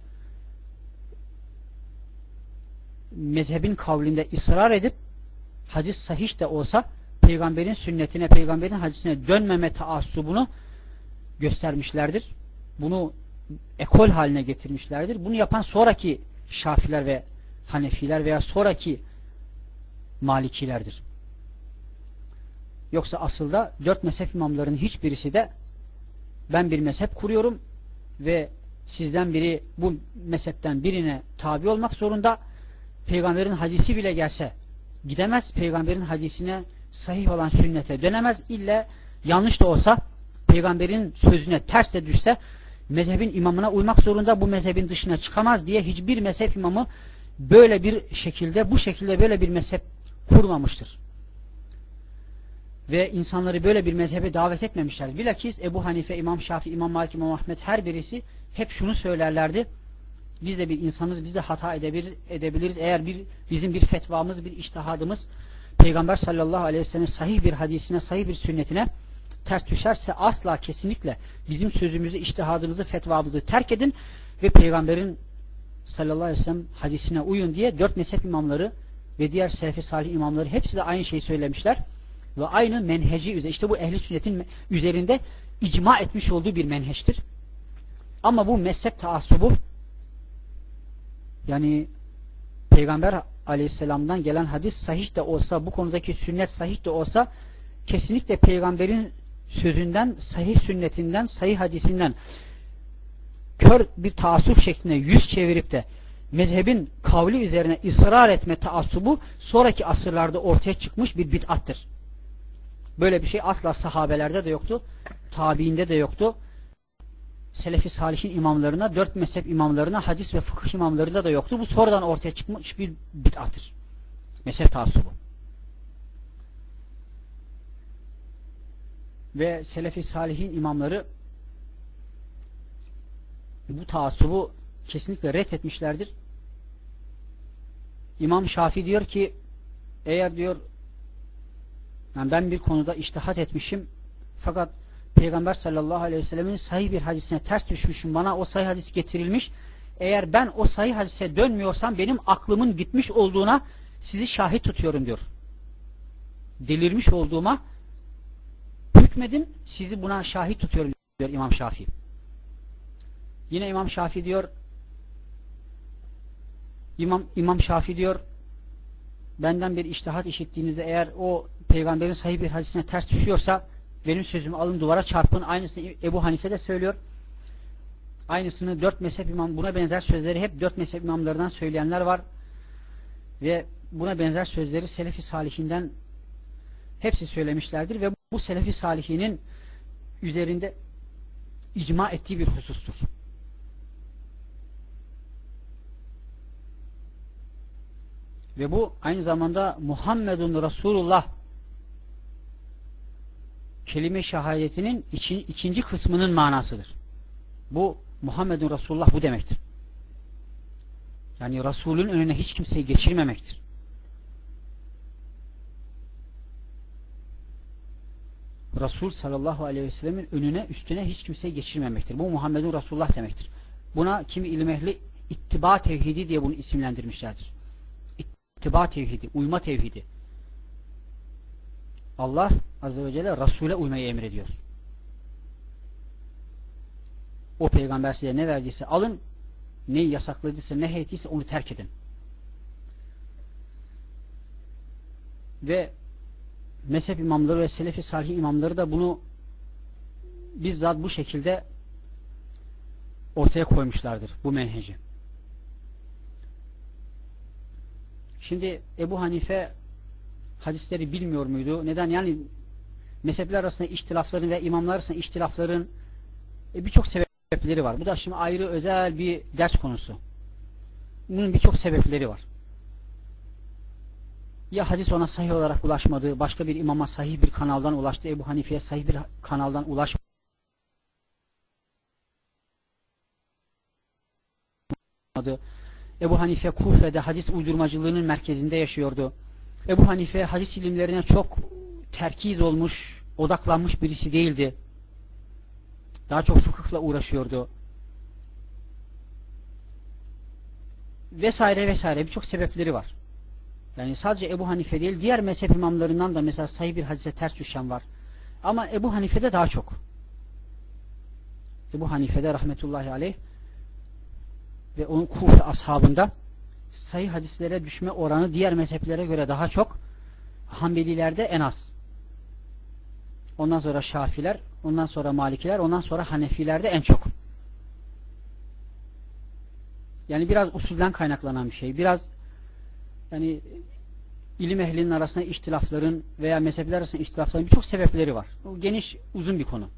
mezhebin kavlinde ısrar edip hadis sahih de olsa peygamberin sünnetine, peygamberin hadisine dönmeme taassubunu göstermişlerdir. Bunu ekol haline getirmişlerdir. Bunu yapan sonraki Şafiler ve Hanefiler veya sonraki Malikilerdir. Yoksa asılda 4 mezhep imamlarının hiçbirisi de ben bir mezhep kuruyorum ve sizden biri bu mezhepten birine tabi olmak zorunda, peygamberin hadisi bile gelse gidemez, peygamberin hadisine sahih olan sünnete dönemez, illa yanlış da olsa peygamberin sözüne ters de düşse mezhebin imamına uymak zorunda, bu mezhebin dışına çıkamaz diye hiçbir mezhep imamı böyle bir şekilde, bu şekilde böyle bir mezhep kurmamıştır. Ve insanları böyle bir mezhebe davet etmemişler. Bilakis Ebu Hanife, İmam Şafii, İmam Malik, İmam Ahmed her birisi hep şunu söylerlerdi: biz de bir insanız, biz de hata edebiliriz. Eğer bizim bir fetvamız, bir içtihadımız Peygamber sallallahu aleyhi ve sellem'in sahih bir hadisine, sahih bir sünnetine ters düşerse asla, kesinlikle bizim sözümüzü, içtihadımızı, fetvamızı terk edin ve Peygamberin sallallahu aleyhi ve sellem hadisine uyun diye 4 mezhep imamları ve diğer selefi salih imamları hepsi de aynı şeyi söylemişler. Ve aynı menheci üzerinde, işte bu ehli sünnetin üzerinde icma etmiş olduğu bir menheçtir. Ama bu mezhep taassubu, yani Peygamber aleyhisselamdan gelen hadis sahih de olsa, bu konudaki sünnet sahih de olsa, kesinlikle peygamberin sözünden, sahih sünnetinden, sahih hadisinden kör bir taassup şeklinde yüz çevirip de mezhebin kavli üzerine ısrar etme taassubu sonraki asırlarda ortaya çıkmış bir bid'attır. Böyle bir şey asla sahabelerde de yoktu, tabiinde de yoktu. Selefi salihin imamlarına, 4 mezhep imamlarına, hadis ve fıkıh imamlarında da yoktu. Bu sonradan ortaya çıkmış bir bid'attır. Mezhep taassubu. Ve selefi salihin imamları bu taassubu kesinlikle reddetmişlerdir. İmam Şafii diyor ki, eğer diyor yani ben bir konuda içtihat etmişim fakat Peygamber sallallahu aleyhi ve sellemin sahih bir hadisine ters düşmüşüm, bana o sahih hadis getirilmiş, eğer ben o sahih hadise dönmüyorsam benim aklımın gitmiş olduğuna sizi şahit tutuyorum diyor. Delirmiş olduğuma hükmedin, sizi buna şahit tutuyorum diyor İmam Şafii. Yine İmam Şafii diyor, İmam Şafii diyor, benden bir içtihat işittiğinizde eğer o peygamberin sahih bir hadisine ters düşüyorsa benim sözümü alın, duvara çarpın. Aynısını Ebu Hanife de söylüyor. Aynısını 4 mezhep imam, buna benzer sözleri hep 4 mezhep imamlarından söyleyenler var. Ve buna benzer sözleri selefi salihinden hepsi söylemişlerdir ve bu selefi salihinin üzerinde icma ettiği bir husustur. Ve bu aynı zamanda Muhammedun Resulullah kelime-i şehadetinin ikinci kısmının manasıdır. Bu Muhammedun Resulullah bu demektir. Yani Resulün önüne hiç kimseyi geçirmemektir. Resul sallallahu aleyhi ve sellemin önüne üstüne hiç kimseyi geçirmemektir. Bu Muhammedun Resulullah demektir. Buna kimi ilim ehli ittiba tevhidi diye bunu isimlendirmişlerdir. İttiba tevhidi, uyma tevhidi. Allah azze ve celle Resul'e uymayı emrediyor. O peygamber size ne verdiyse alın, neyi yasakladıysa, ne heyettiyse onu terk edin. Ve mezhep imamları ve selefi salih imamları da bunu bizzat bu şekilde ortaya koymuşlardır, bu menheci. Şimdi Ebu Hanife hadisleri bilmiyor muydu? Neden? Yani mezhepler arasında ihtilafların ve imamlar arasında ihtilafların birçok sebepleri var. Bu da şimdi ayrı özel bir ders konusu. Bunun birçok sebepleri var. Ya hadis ona sahih olarak ulaşmadı, başka bir imama sahih bir kanaldan ulaştı, Ebu Hanife'ye sahih bir kanaldan ulaşmadı. Ebu Hanife Kufe'de hadis uydurmacılığının merkezinde yaşıyordu. Ebu Hanife hadis ilimlerine çok terkiz olmuş, odaklanmış birisi değildi. Daha çok fıkıhla uğraşıyordu. Vesaire vesaire birçok sebepleri var. Yani sadece Ebu Hanife değil, diğer mezhep imamlarından da mesela sahih bir hadise ters düşen var. Ama Ebu Hanife'de daha çok. Ebu Hanife'de rahmetullahi aleyh ve onun Kufe ashabında sahih hadislere düşme oranı diğer mezheplere göre daha çok. Hanbelilerde en az. Ondan sonra Şafiler, ondan sonra Malikiler, ondan sonra Hanefilerde en çok. Yani biraz usulden kaynaklanan bir şey. Biraz yani ilim ehlinin arasında ihtilafların veya mezhepler arasında ihtilafların birçok sebepleri var. O geniş, uzun bir konu.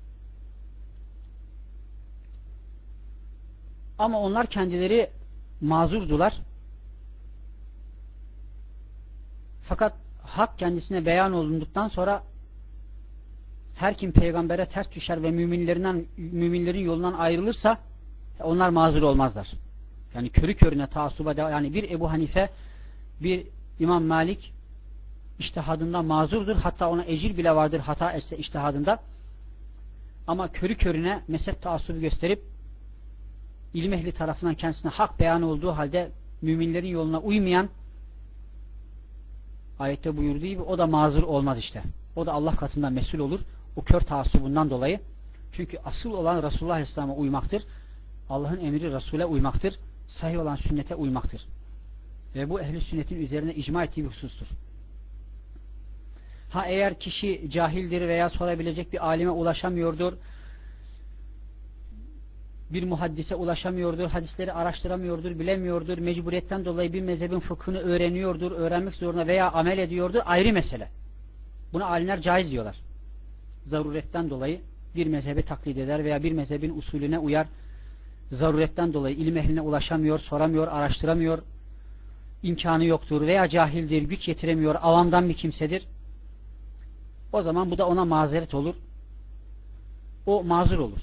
Ama onlar kendileri mazurdular. Fakat hak kendisine beyan olunduktan sonra her kim peygambere ters düşer ve müminlerin yolundan ayrılırsa onlar mazur olmazlar. Yani körü körüne taassuba yani bir Ebu Hanife, bir İmam Malik içtihadında mazurdur. Hatta ona ecir bile vardır hata etse içtihadında. Ama körü körüne mezhep taassubu gösterip ilim ehli tarafından kendisine hak beyan olduğu halde müminlerin yoluna uymayan, ayette buyurduğu gibi, o da mazur olmaz işte. O da Allah katında mesul olur. O kör taassubundan dolayı. Çünkü asıl olan Resulullah Aleyhisselam'a uymaktır. Allah'ın emri Resul'e uymaktır. Sahih olan sünnete uymaktır. Ve bu ehl-i sünnetin üzerine icma ettiği bir husustur. Ha eğer kişi cahildir veya sorabilecek bir alime ulaşamıyordur, bir muhaddise ulaşamıyordur, hadisleri araştıramıyordur, bilemiyordur, mecburiyetten dolayı bir mezhebin fıkhını öğreniyordur, öğrenmek zorunda veya amel ediyordur, ayrı mesele. Buna alimler caiz diyorlar. Zaruretten dolayı bir mezhebi taklit eder veya bir mezhebin usulüne uyar, zaruretten dolayı ilim ehline ulaşamıyor, soramıyor, araştıramıyor, imkanı yoktur veya cahildir, güç yetiremiyor, avamdan bir kimsedir. O zaman bu da ona mazeret olur. O mazur olur.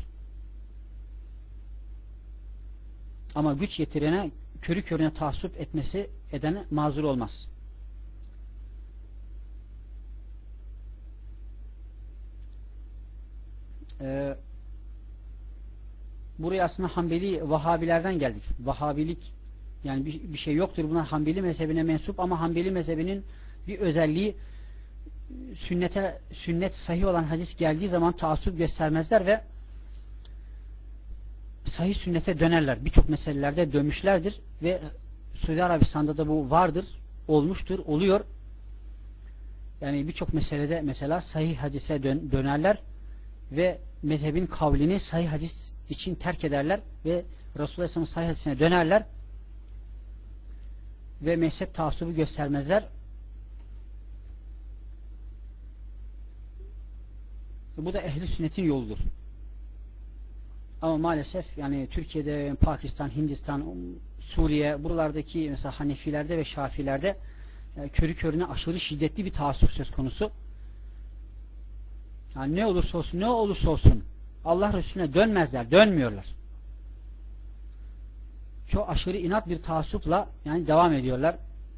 Ama güç yetirene, körü körüne taassup edene mazur olmaz. Buraya aslında Hanbeli Vahabilerden geldik. Vahabilik yani bir şey yoktur. Bunlar Hanbeli mezhebine mensup ama Hanbeli mezhebinin bir özelliği, sünnet sahih olan hadis geldiği zaman taassup göstermezler ve sahih sünnete dönerler. Birçok meselelerde dönmüşlerdir ve Suudi Arabistan'da da bu vardır, olmuştur, oluyor. Yani birçok meselede mesela sahih hadise dönerler ve mezhebin kavlini sahih hadis için terk ederler ve Resulullah Aleyhisselam'ın sahih hadisine dönerler ve mezhep taassubu göstermezler. Bu da ehli sünnetin yoludur. Ama maalesef yani Türkiye'de, Pakistan, Hindistan, Suriye, buralardaki mesela Hanefilerde ve Şafilerde körü körüne aşırı şiddetli bir taassup söz konusu. Yani ne olursa olsun, ne olursa olsun Allah Resulüne dönmezler, dönmüyorlar. Çok aşırı inat bir taassupla yani devam ediyorlar.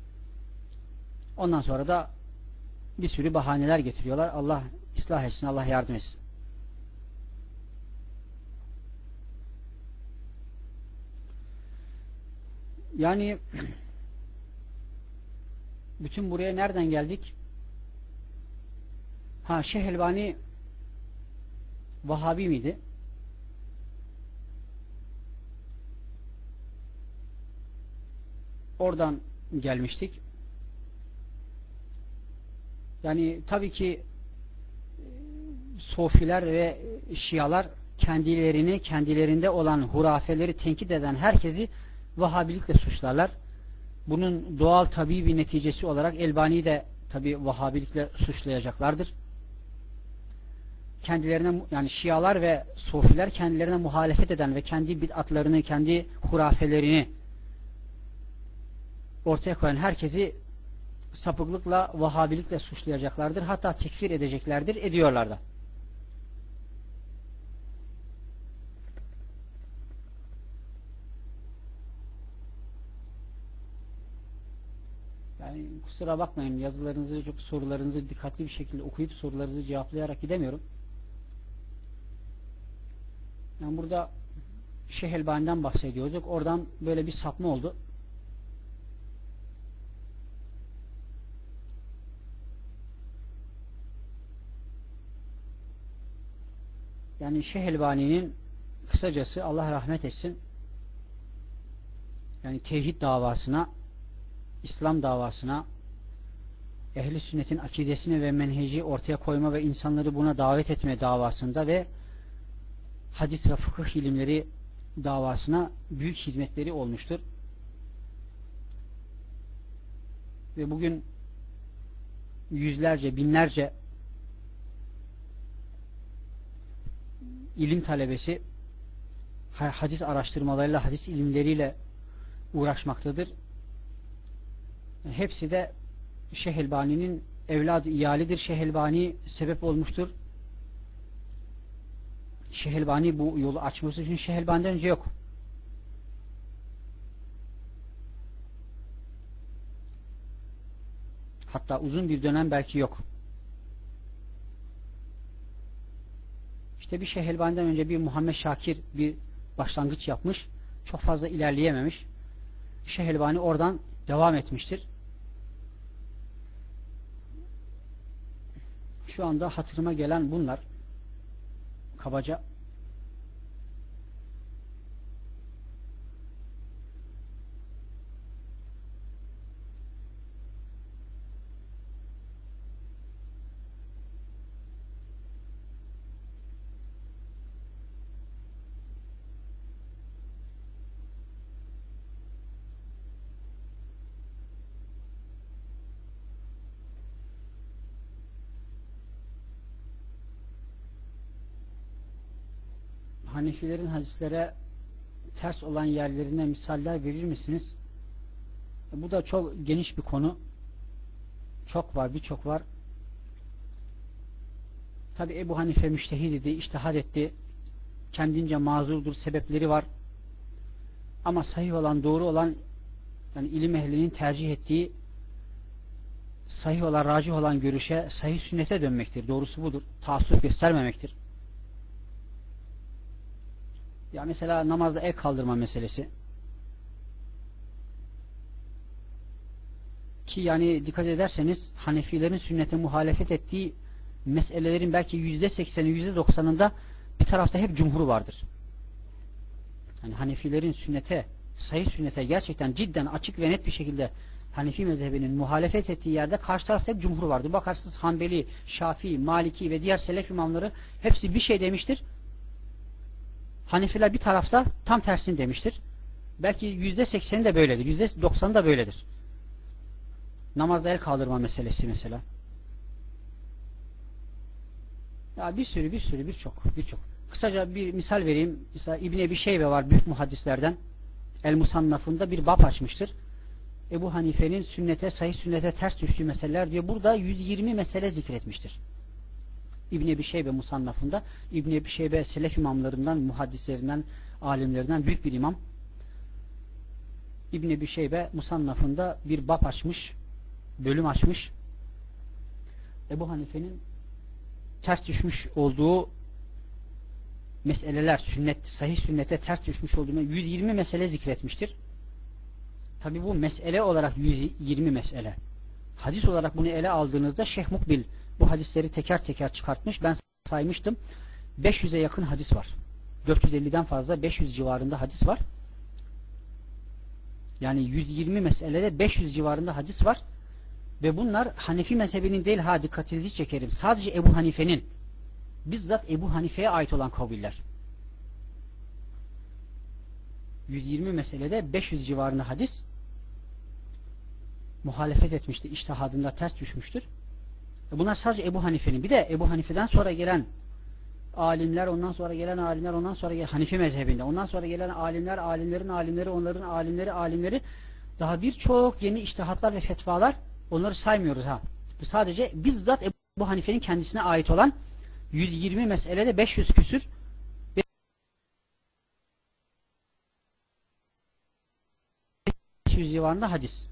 Ondan sonra da bir sürü bahaneler getiriyorlar. Allah ıslah etsin, Allah yardım etsin. Yani bütün buraya nereden geldik? Şeyh Elbani Vahabi miydi? Oradan gelmiştik. Yani tabii ki Sofiler ve Şialar kendilerinde olan hurafeleri tenkit eden herkesi Vahabilikle suçlarlar. Bunun doğal tabii bir neticesi olarak Elbani'yi de tabii Vahabilikle suçlayacaklardır. Kendilerine yani Şialar ve Sofiler kendilerine muhalefet eden ve kendi bid'atlarını, kendi hurafelerini ortaya koyan herkesi sapıklıkla, Vahabilikle suçlayacaklardır. Hatta tekfir edeceklerdir, ediyorlar da. Yani kusura bakmayın, yazılarınızı, sorularınızı dikkatli bir şekilde okuyup sorularınızı cevaplayarak gidemiyorum. Yani burada Şeyh Elbani'den bahsediyorduk. Oradan böyle bir sapma oldu. Yani Şeyh Elbani'nin kısacası Allah rahmet etsin, yani tevhid davasına, İslam davasına, ehl-i sünnetin akidesini ve menheci ortaya koyma ve insanları buna davet etme davasında ve hadis ve fıkıh ilimleri davasına büyük hizmetleri olmuştur. Ve bugün yüzlerce, binlerce ilim talebesi hadis araştırmalarıyla, hadis ilimleriyle uğraşmaktadır. Hepsi de Şeyh Elbani'nin evladı iyalidir. Şeyh Elbani sebep olmuştur. Şeyh Elbani bu yolu açması için Şeyh Elbani'den önce yok. Hatta uzun bir dönem belki yok. İşte bir Şeyh Elbani'den önce bir Muhammed Şakir bir başlangıç yapmış. Çok fazla ilerleyememiş. Şeyh Elbani oradan devam etmiştir. Şu anda hatırıma gelen bunlar. Kabaca. Hanefilerin hadislere ters olan yerlerine misaller verir misiniz? Bu da çok geniş bir konu. Çok var, birçok var. Tabi Ebu Hanife müştehid idi, içtihad etti. Kendince mazurdur, sebepleri var. Ama sahih olan, doğru olan, yani ilim ehlinin tercih ettiği sahih olan, racih olan görüşe, sahih sünnete dönmektir. Doğrusu budur. Taassup göstermemektir. Ya mesela namazda el kaldırma meselesi. Ki yani dikkat ederseniz Hanefilerin sünnete muhalefet ettiği meselelerin belki %80'i, %90'ında bir tarafta hep cumhur vardır. Yani Hanefilerin sünnete, sahih sünnete gerçekten cidden açık ve net bir şekilde Hanefi mezhebinin muhalefet ettiği yerde karşı tarafta hep cumhur vardır. Bakarsınız Hanbeli, Şafii, Maliki ve diğer selef imamları hepsi bir şey demiştir. Hanefiler bir tarafta tam tersini demiştir. Belki %80'i de böyledir. %90'ı da böyledir. Namazda el kaldırma meselesi mesela. Ya birçok. Kısaca bir misal vereyim. Mesela İbn Ebi Şeybe var, büyük muhaddislerden. El Musannaf'ında bir bab açmıştır. Ebu Hanife'nin sünnete, sahih sünnete ters düştüğü meseleler diyor. Burada 120 mesele zikretmiştir. İbn-i Ebi Şeybe Musannaf'ında. İbn-i Ebi Şeybe selef imamlarından, muhaddislerinden, alimlerinden büyük bir imam. İbn-i Ebi Şeybe Musannaf'ında bir bab açmış, bölüm açmış. Ebu Hanife'nin ters düşmüş olduğu meseleler, sünnet, sahih sünnete ters düşmüş olduğunu 120 mesele zikretmiştir. Tabi bu mesele olarak 120 mesele. Hadis olarak bunu ele aldığınızda Şeyh Mukbil bu hadisleri teker teker çıkartmış. Ben saymıştım. 500'e yakın hadis var. 450'den fazla, 500 civarında hadis var. Yani 120 meselede 500 civarında hadis var. Ve bunlar Hanefi mezhebinin değil, ha dikkatinizi çekerim. Sadece Ebu Hanife'nin, bizzat Ebu Hanife'ye ait olan kaviller. 120 meselede 500 civarında hadis muhalefet etmiştir. İçtihadında ters düşmüştür. Bunlar sadece Ebu Hanife'nin. Bir de Ebu Hanife'den sonra gelen alimler, ondan sonra gelen alimler, ondan sonra gelen Hanefi mezhebinde, ondan sonra gelen alimler, alimlerin alimleri, onların alimleri, daha birçok yeni içtihatlar ve fetvalar, onları saymıyoruz ha. Bu sadece bizzat Ebu Hanife'nin kendisine ait olan 120 meselede 500 küsür 500 civarında hadis.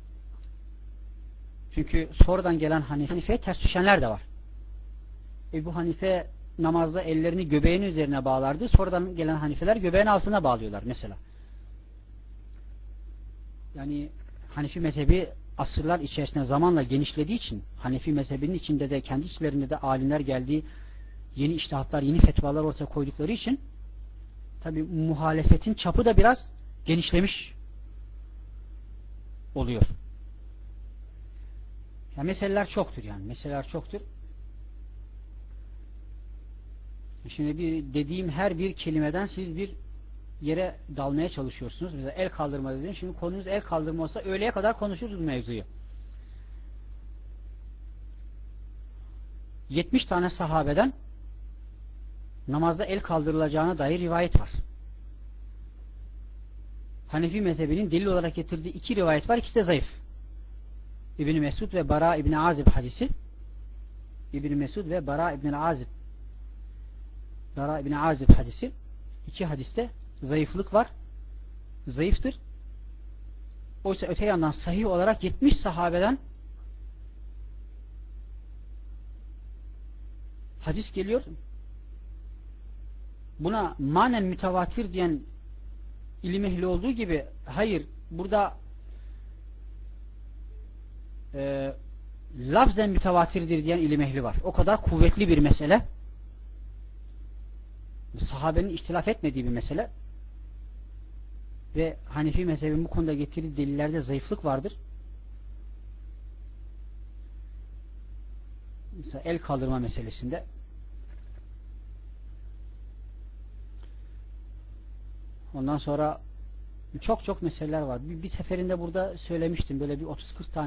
Çünkü sonradan gelen Hanife'ye ters düşenler de var. Ebu Hanife namazda ellerini göbeğin üzerine bağlardı. Sonradan gelen Hanifeler göbeğin altına bağlıyorlar mesela. Yani Hanefi mezhebi asırlar içerisinde zamanla genişlediği için, Hanefi mezhebinin içinde de kendi içlerinde de alimler geldiği, yeni içtihatlar, yeni fetvalar ortaya koydukları için tabi muhalefetin çapı da biraz genişlemiş oluyor. Yani meseleler çoktur yani. Meseleler çoktur. Şimdi dediğim her bir kelimeden siz bir yere dalmaya çalışıyorsunuz. Mesela el kaldırma dedim. Şimdi konumuz el kaldırma olsa öğleye kadar konuşuruz bu mevzuyu. 70 tane sahabeden namazda el kaldırılacağına dair rivayet var. Hanefi mezhebinin delil olarak getirdiği 2 rivayet var. İkisi de zayıf. İbn-i Mesud ve Bara İbn-i Azib hadisi. İbn-i Mesud ve Bara İbn-i Azib. Bara İbn-i Azib hadisi. 2 hadiste zayıflık var. Zayıftır. Oysa öte yandan sahih olarak 70 sahabeden hadis geliyor. Buna manen mütevatir diyen ilim ehli olduğu gibi, hayır, burada lafzen mütevatirdir diyen ilim ehli var. O kadar kuvvetli bir mesele. Sahabenin ihtilaf etmediği bir mesele. Ve Hanefi mezhebinin bu konuda getirdiği delillerde zayıflık vardır. Mesela el kaldırma meselesinde ondan sonra çok meseleler var. Bir seferinde burada söylemiştim. Böyle bir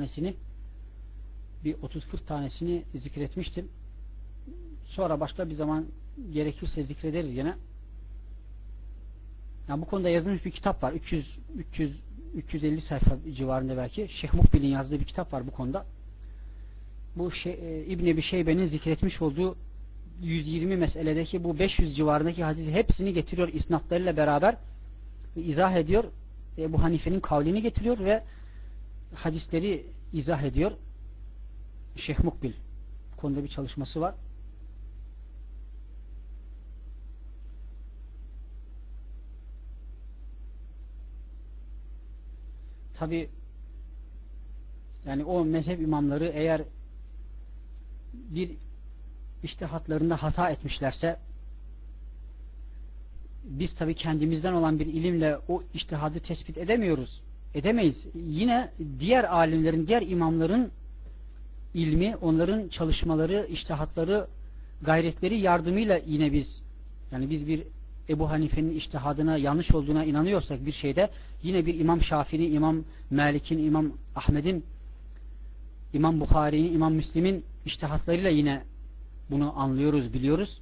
30-40 tanesini zikretmiştim. Sonra başka bir zaman gerekirse zikrederiz yine. Yani bu konuda yazılmış bir kitap var. 350 sayfa civarında belki. Şeyh Mukbil'in yazdığı bir kitap var bu konuda. Bu İbn-i Ebi Şeybe'nin zikretmiş olduğu 120 meseledeki bu 500 civarındaki hadisi hepsini getiriyor isnatlarıyla beraber izah ediyor. Ebu Hanife'nin kavlini getiriyor ve hadisleri izah ediyor. Şeyh Mukbil bu konuda bir çalışması var. Tabi yani o mezhep imamları eğer bir içtihatlarında hata etmişlerse biz tabi kendimizden olan bir ilimle o içtihadı tespit edemeyiz. Yine diğer alimlerin, diğer imamların ilmi, onların çalışmaları, içtihatları, gayretleri yardımıyla yine biz bir Ebu Hanife'nin içtihadına yanlış olduğuna inanıyorsak bir şeyde, yine bir İmam Şafii'nin, İmam Malik'in, İmam Ahmed'in, İmam Bukhari'nin, İmam Müslim'in içtihatlarıyla yine bunu anlıyoruz, biliyoruz.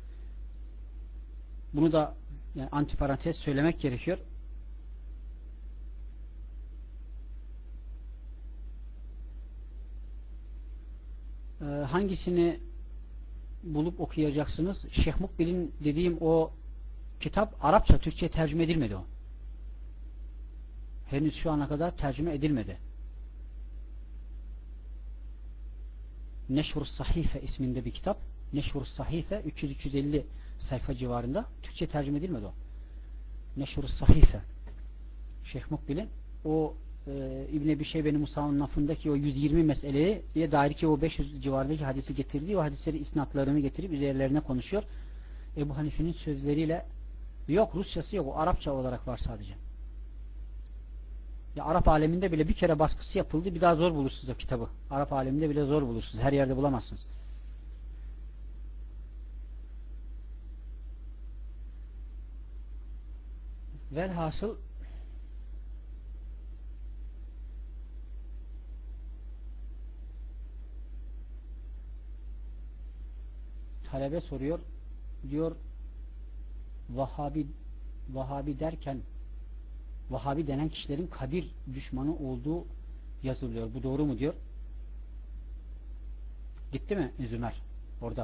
Bunu da yani antiparantez söylemek gerekiyor. Hangisini bulup okuyacaksınız? Şeyh Mukbil'in dediğim o kitap Arapça, Türkçe tercüme edilmedi o. Henüz şu ana kadar tercüme edilmedi. Neşr-ı Sahife isminde bir kitap. Neşr-ı Sahife 300-350 sayfa civarında. Türkçe tercüme edilmedi o. Neşr-ı Sahife. Şeyh Mukbil'in o İbn-i Ebi Şeybe'nin Musannaf'ındaki o 120 meseleye dair ki o 500 civarındaki hadisi getirdiği o hadisleri isnatlarını getirip üzerlerine konuşuyor. Ebu Hanife'nin sözleriyle yok, Rusçası yok. O Arapça olarak var sadece. Ya Arap aleminde bile bir kere baskısı yapıldı. Bir daha zor bulursunuz o kitabı. Arap aleminde bile zor bulursunuz. Her yerde bulamazsınız. Velhasıl talebe soruyor. Diyor Vahabi derken Vahabi denen kişilerin kabir düşmanı olduğu yazılıyor. Bu doğru mu diyor. Gitti mi Zümer? Orada.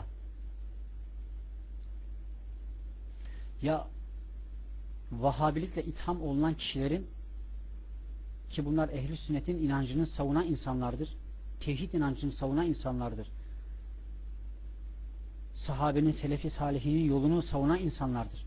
Ya Vahabilikle itham olunan kişilerin ki bunlar ehl-i sünnetin inancını savunan insanlardır. Tevhid inancını savunan insanlardır. Sahabenin, selefi salihinin yolunu savunan insanlardır.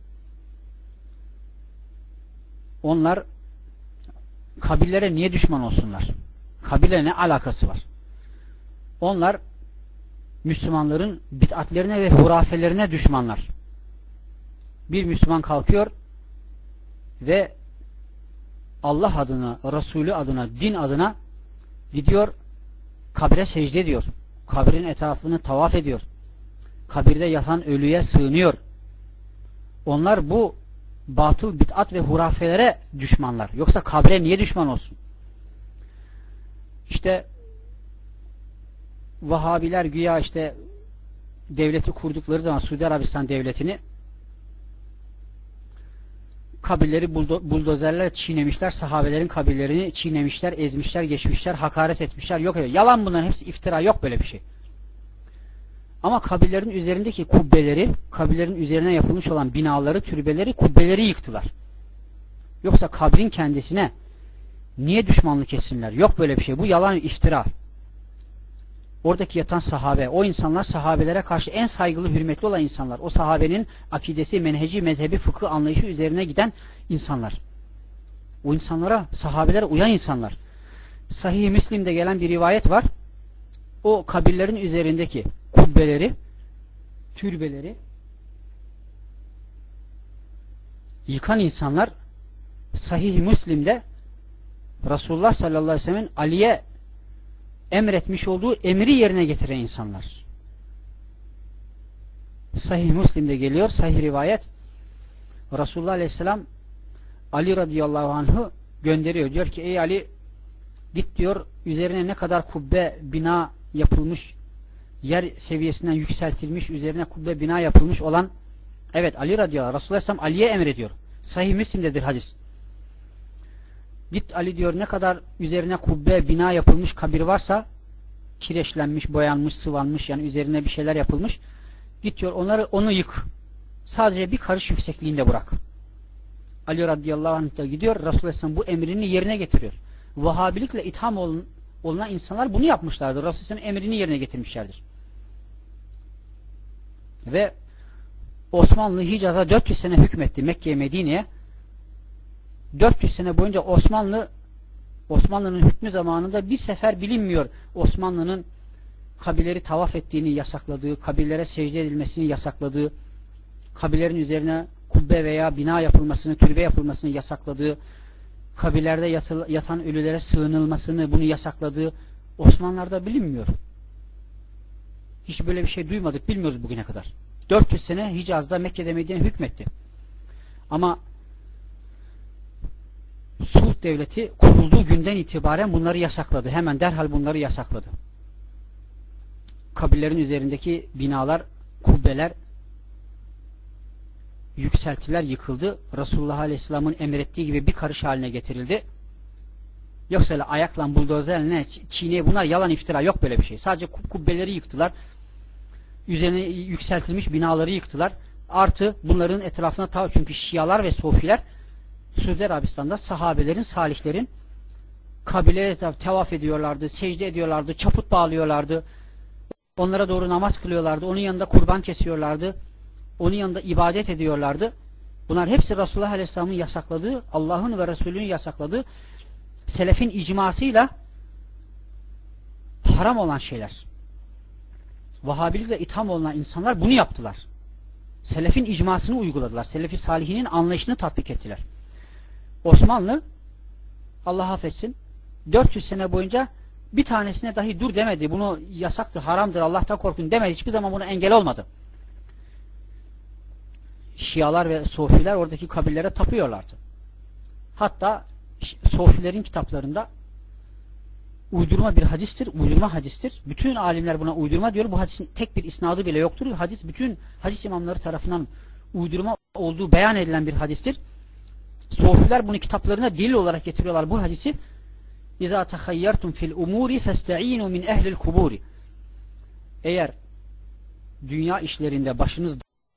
Onlar kabirlere niye düşman olsunlar? Kabirle ne alakası var? Onlar Müslümanların bid'atlerine ve hurafelerine düşmanlar. Bir Müslüman kalkıyor ve Allah adına, Resulü adına, din adına gidiyor kabre secde ediyor. Kabrin etrafını tavaf ediyor. Kabirde yatan ölüye sığınıyor. Onlar bu batıl bid'at ve hurafelere düşmanlar. Yoksa kabre niye düşman olsun? İşte Vahabiler güya işte devleti kurdukları zaman Suudi Arabistan devletini kabirleri buldozerler çiğnemişler, sahabelerin kabirlerini çiğnemişler, ezmişler, geçmişler, hakaret etmişler. Yok öyle. Yalan, bunların hepsi iftira, yok böyle bir şey. Ama kabirlerin üzerindeki kubbeleri, kabirlerin üzerine yapılmış olan binaları, türbeleri, kubbeleri yıktılar. Yoksa kabrin kendisine niye düşmanlık etsinler? Yok böyle bir şey. Bu yalan, iftira. Oradaki yatan sahabe, o insanlar sahabelere karşı en saygılı, hürmetli olan insanlar. O sahabenin akidesi, menheci, mezhebi, fıkıh anlayışı üzerine giden insanlar. O insanlara, sahabelere uyan insanlar. Sahih-i Müslim'de gelen bir rivayet var. O kabirlerin üzerindeki kubbeleri, türbeleri yıkan insanlar Sahih-i Müslim'de Resulullah sallallahu aleyhi ve sellem'in Ali'ye emretmiş olduğu emri yerine getiren insanlar. Sahih Müslim'de geliyor, sahih rivayet. Resulullah aleyhisselam Ali radıyallahu anh'ı gönderiyor. Diyor ki ey Ali, git diyor, üzerine ne kadar kubbe bina yapılmış, yer seviyesinden yükseltilmiş, üzerine kubbe bina yapılmış olan, evet Ali radıyallahu anh, Resulullah aleyhisselam Ali'ye emrediyor. Sahih Müslim'dedir hadis. Git Ali diyor, ne kadar üzerine kubbe bina yapılmış kabir varsa, kireçlenmiş, boyanmış, sıvanmış, yani üzerine bir şeyler yapılmış, git diyor onu yık. Sadece bir karış yüksekliğinde bırak. Ali radıyallahu anh da gidiyor, Resulullah aleyhisselam bu emrini yerine getiriyor. Vahabilikle itham olunan insanlar bunu yapmışlardır. Resulullah aleyhisselam emrini yerine getirmişlerdir. Ve Osmanlı Hicaz'a 400 sene hükmetti, Mekke'ye, Medine'ye. 400 sene boyunca Osmanlı'nın hükmü zamanında bir sefer bilinmiyor Osmanlı'nın kabirleri tavaf ettiğini yasakladığı, kabirlere secde edilmesini yasakladığı, kabirlerin üzerine kubbe veya bina yapılmasını, türbe yapılmasını yasakladığı, kabirlerde yatan ölülere sığınılmasını, bunu yasakladığı Osmanlılar'da bilinmiyor. Hiç böyle bir şey duymadık, bilmiyoruz bugüne kadar. 400 sene Hicaz'da, Mekke'de, Medine'ye hükmetti. Ama Suud devleti kurulduğu günden itibaren bunları yasakladı. Hemen derhal bunları yasakladı. Kabirlerin üzerindeki binalar, kubbeler yükseltiler, yıkıldı. Resulullah Aleyhisselam'ın emrettiği gibi bir karış haline getirildi. Yoksa öyle ayakla, buldozerle çiğneye, bunlar yalan, iftira, yok böyle bir şey. Sadece kubbeleri yıktılar. Üzerine yükseltilmiş binaları yıktılar. Artı bunların etrafına çünkü Şialar ve Sofiler Suudi Arabistan'da sahabelerin, salihlerin kabileleri tevaf ediyorlardı, secde ediyorlardı, çaput bağlıyorlardı. Onlara doğru namaz kılıyorlardı. Onun yanında kurban kesiyorlardı. Onun yanında ibadet ediyorlardı. Bunlar hepsi Resulullah Aleyhisselam'ın yasakladığı, Allah'ın ve Resulünün yasakladığı, selefin icmasıyla haram olan şeyler. Vahabilikle itham olunan insanlar bunu yaptılar. Selefin icmasını uyguladılar. Selefi salihinin anlayışını tatbik ettiler. Osmanlı, Allah affetsin, 400 sene boyunca bir tanesine dahi dur demedi. Bunu yasaktır, haramdır, Allah'tan korkun demedi. Hiçbir zaman buna engel olmadı. Şialar ve Sofiler oradaki kabirlere tapıyorlardı. Hatta Sofilerin kitaplarında uydurma bir hadistir, uydurma hadistir. Bütün alimler buna uydurma diyor. Bu hadisin tek bir isnadı bile yoktur. Hadis bütün hadis imamları tarafından uydurma olduğu beyan edilen bir hadistir. Sofiler bunu kitaplarına delil olarak getiriyorlar bu hadisi. İza tahayyartum fil umuri festa'inu min ehlil kuburi. Eğer dünya işlerinde başınız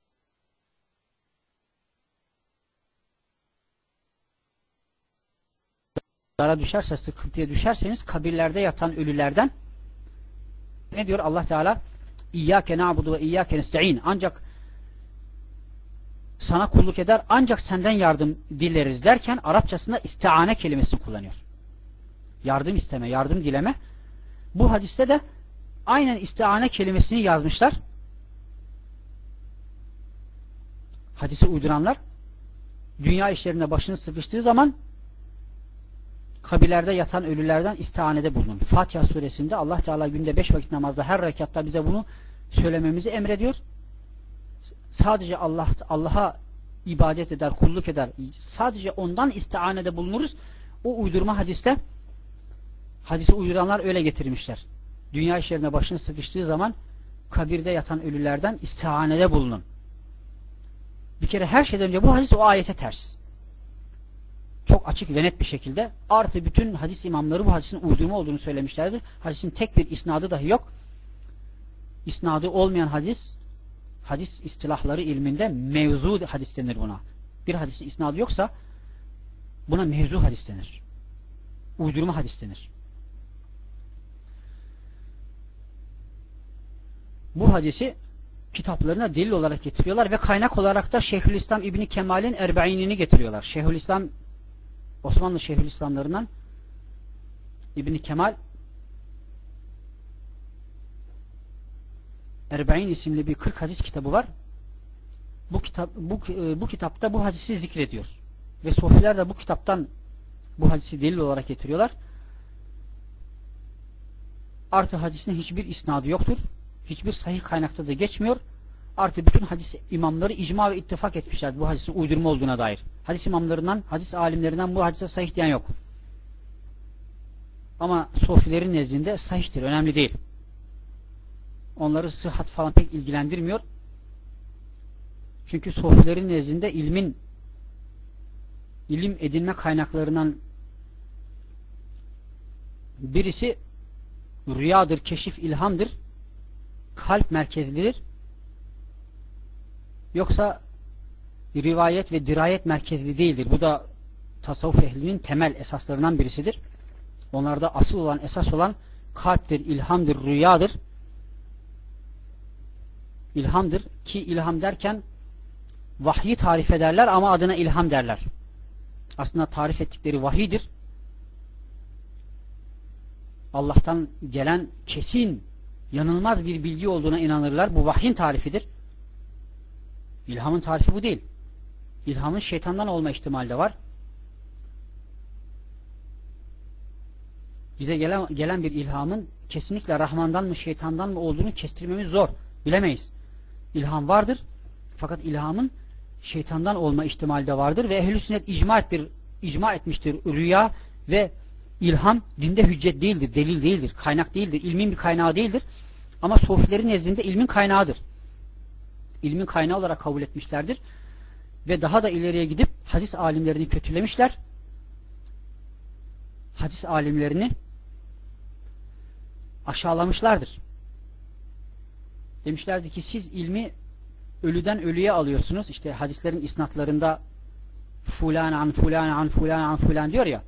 dara düşerse, sıkıntıya düşerseniz kabirlerde yatan ölülerden ne diyor Allah Teala? İyyâke na'budu ve iyyâke nesta'in. Ancak sana kulluk eder, ancak senden yardım dileriz derken Arapçasında istiane kelimesini kullanıyor. Yardım isteme, yardım dileme. Bu hadiste de aynen istiane kelimesini yazmışlar. Hadisi uyduranlar dünya işlerinde başını sıkıştığı zaman kabirlerde yatan ölülerden istihanede bulunun. Fatiha suresinde Allah Teala günde 5 vakit namazda her rekatta bize bunu söylememizi emrediyor. Sadece Allah'a ibadet eder, kulluk eder. Sadece ondan istihanede bulunuruz. O uydurma hadiste, hadisi uyduranlar öyle getirmişler. Dünya işlerine başını sıkıştığı zaman kabirde yatan ölülerden istihanede bulunun. Bir kere her şeyden önce bu hadis o ayete ters. Çok açık ve net bir şekilde. Artı bütün hadis imamları bu hadisin uydurma olduğunu söylemişlerdir. Hadisin tek bir isnadı dahi yok. İsnadı olmayan hadis istilahları ilminde mevzu hadis denir buna. Bir hadisin isnadı yoksa buna mevzu hadis denir. Uydurma hadis denir. Bu hadisi kitaplarına delil olarak getiriyorlar ve kaynak olarak da Şeyhülislam İbni Kemal'in Erbe'inini getiriyorlar. Şeyhülislam, Osmanlı Şeyhülislamlarından İbni Kemal Erbe'in isimli bir 40 hadis kitabı var. Bu kitapta bu hadisi zikrediyor. Ve Sofiler de bu kitaptan bu hadisi delil olarak getiriyorlar. Artı hadisin hiçbir isnadı yoktur. Hiçbir sahih kaynakta da geçmiyor. Artı bütün hadis imamları icma ve ittifak etmişler bu hadisin uydurma olduğuna dair. Hadis imamlarından, hadis alimlerinden bu hadise sahih diyen yok. Ama Sofilerin nezdinde sahihtir, önemli değil. Onları sıhhat falan pek ilgilendirmiyor. Çünkü Sofilerin nezdinde ilim edinme kaynaklarından birisi rüyadır, keşif, ilhamdır. Kalp merkezlidir. Yoksa rivayet ve dirayet merkezli değildir. Bu da tasavvuf ehlinin temel esaslarından birisidir. Onlarda asıl olan, esas olan kalptir, ilhamdır, rüyadır. İlhamdır ki ilham derken vahyi tarif ederler ama adına ilham derler. Aslında tarif ettikleri vahidir. Allah'tan gelen kesin, yanılmaz bir bilgi olduğuna inanırlar. Bu vahyin tarifidir. İlhamın tarifi bu değil. İlhamın şeytandan olma ihtimali de var. Bize gelen bir ilhamın kesinlikle Rahman'dan mı şeytandan mı olduğunu kestirmemiz zor. Bilemeyiz. İlham vardır. Fakat ilhamın şeytandan olma ihtimali de vardır ve ehl-i sünnet icma etmiştir. Rüya ve ilham dinde hüccet değildir, delil değildir, kaynak değildir, ilmin bir kaynağı değildir. Ama Sofilerin nezdinde ilmin kaynağıdır. İlmin kaynağı olarak kabul etmişlerdir. Ve daha da ileriye gidip hadis alimlerini kötülemişler. hadis alimlerini aşağılamışlardır. Demişlerdi ki siz ilmi ölüden ölüye alıyorsunuz. İşte hadislerin isnatlarında fulan an fulan an fulan an fulan diyor ya.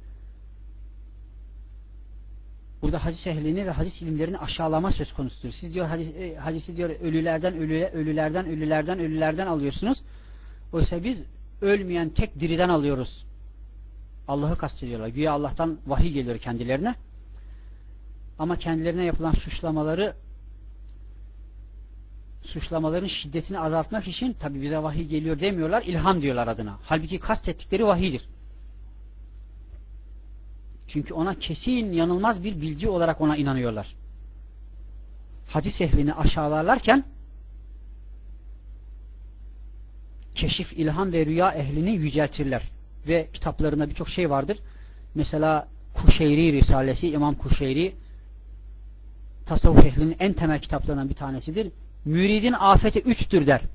Burada hadis ehlini ve hadis ilimlerini aşağılama söz konusudur. Siz diyor hadisi diyor ölülerden alıyorsunuz. Oysa biz ölmeyen tek diriden alıyoruz. Allah'ı kastediyorlar. Güya Allah'tan vahiy geliyor kendilerine. Ama kendilerine yapılan suçlamaların şiddetini azaltmak için tabi bize vahiy geliyor demiyorlar, ilham diyorlar adına. Halbuki kastettikleri vahiydir. Çünkü ona kesin, yanılmaz bir bilgi olarak ona inanıyorlar. Hadis ehlini aşağılarlarken keşif, ilham ve rüya ehlini yüceltirler. Ve kitaplarında birçok şey vardır. Mesela Kuşeyri Risalesi, İmam Kuşeyri tasavvuf ehlinin en temel kitaplarından bir tanesidir. Müridin afeti 3'tür der.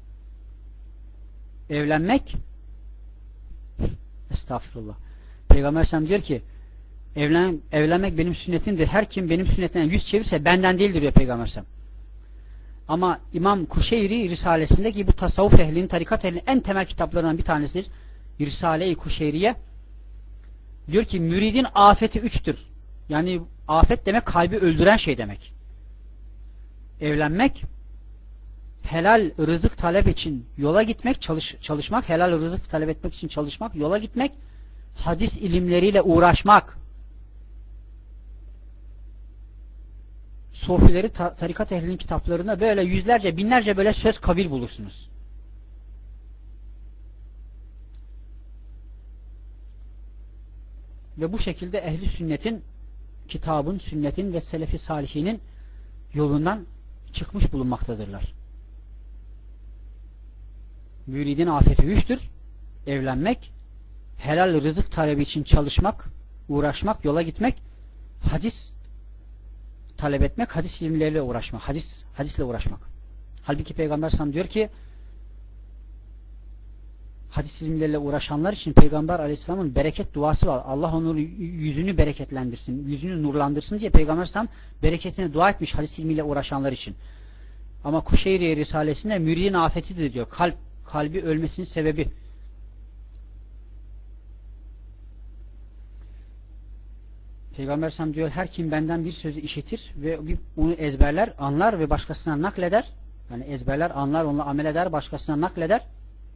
Evlenmek, estağfurullah. Peygamber sallallahu diyor ki evlenmek benim sünnetimdir. Her kim benim sünnetimden yüz çevirse benden değildir diyor Peygamber sallallahu. Ama İmam Kuşeyri Risalesindeki bu tasavvuf ehlinin, tarikat ehlinin en temel kitaplarından bir tanesidir. Risale-i Kuşeyriye diyor ki müridin afeti 3'tür. Yani afet demek kalbi öldüren şey demek. Evlenmek, helal rızık talep için yola gitmek, çalışmak, helal rızık talep etmek için çalışmak, yola gitmek, hadis ilimleriyle uğraşmak. Sofileri, tarikat ehlinin kitaplarında böyle yüzlerce, binlerce böyle söz kavil bulursunuz. Ve bu şekilde ehli sünnetin, kitabın, sünnetin ve selefi salihinin yolundan çıkmış bulunmaktadırlar. Müridin afeti 3'tür. Evlenmek, helal rızık talebi için çalışmak, uğraşmak, yola gitmek, hadis talep etmek, hadis ilimleriyle uğraşmak, hadisle uğraşmak. Halbuki Peygamber sallallahu diyor ki hadis ilimleriyle uğraşanlar için Peygamber aleyhisselamın bereket duası var. Allah onun yüzünü bereketlendirsin, yüzünü nurlandırsın diye Peygamber sallallahu bereketine dua etmiş hadis ilmiyle uğraşanlar için. Ama Kuşeyri Risalesi'nde müridin afetidir diyor. Kalbi ölmesinin sebebi. Peygamber sallallahu diyor her kim benden bir sözü işitir ve onu ezberler, anlar ve başkasına nakleder. Yani ezberler, anlar, onunla amel eder, başkasına nakleder.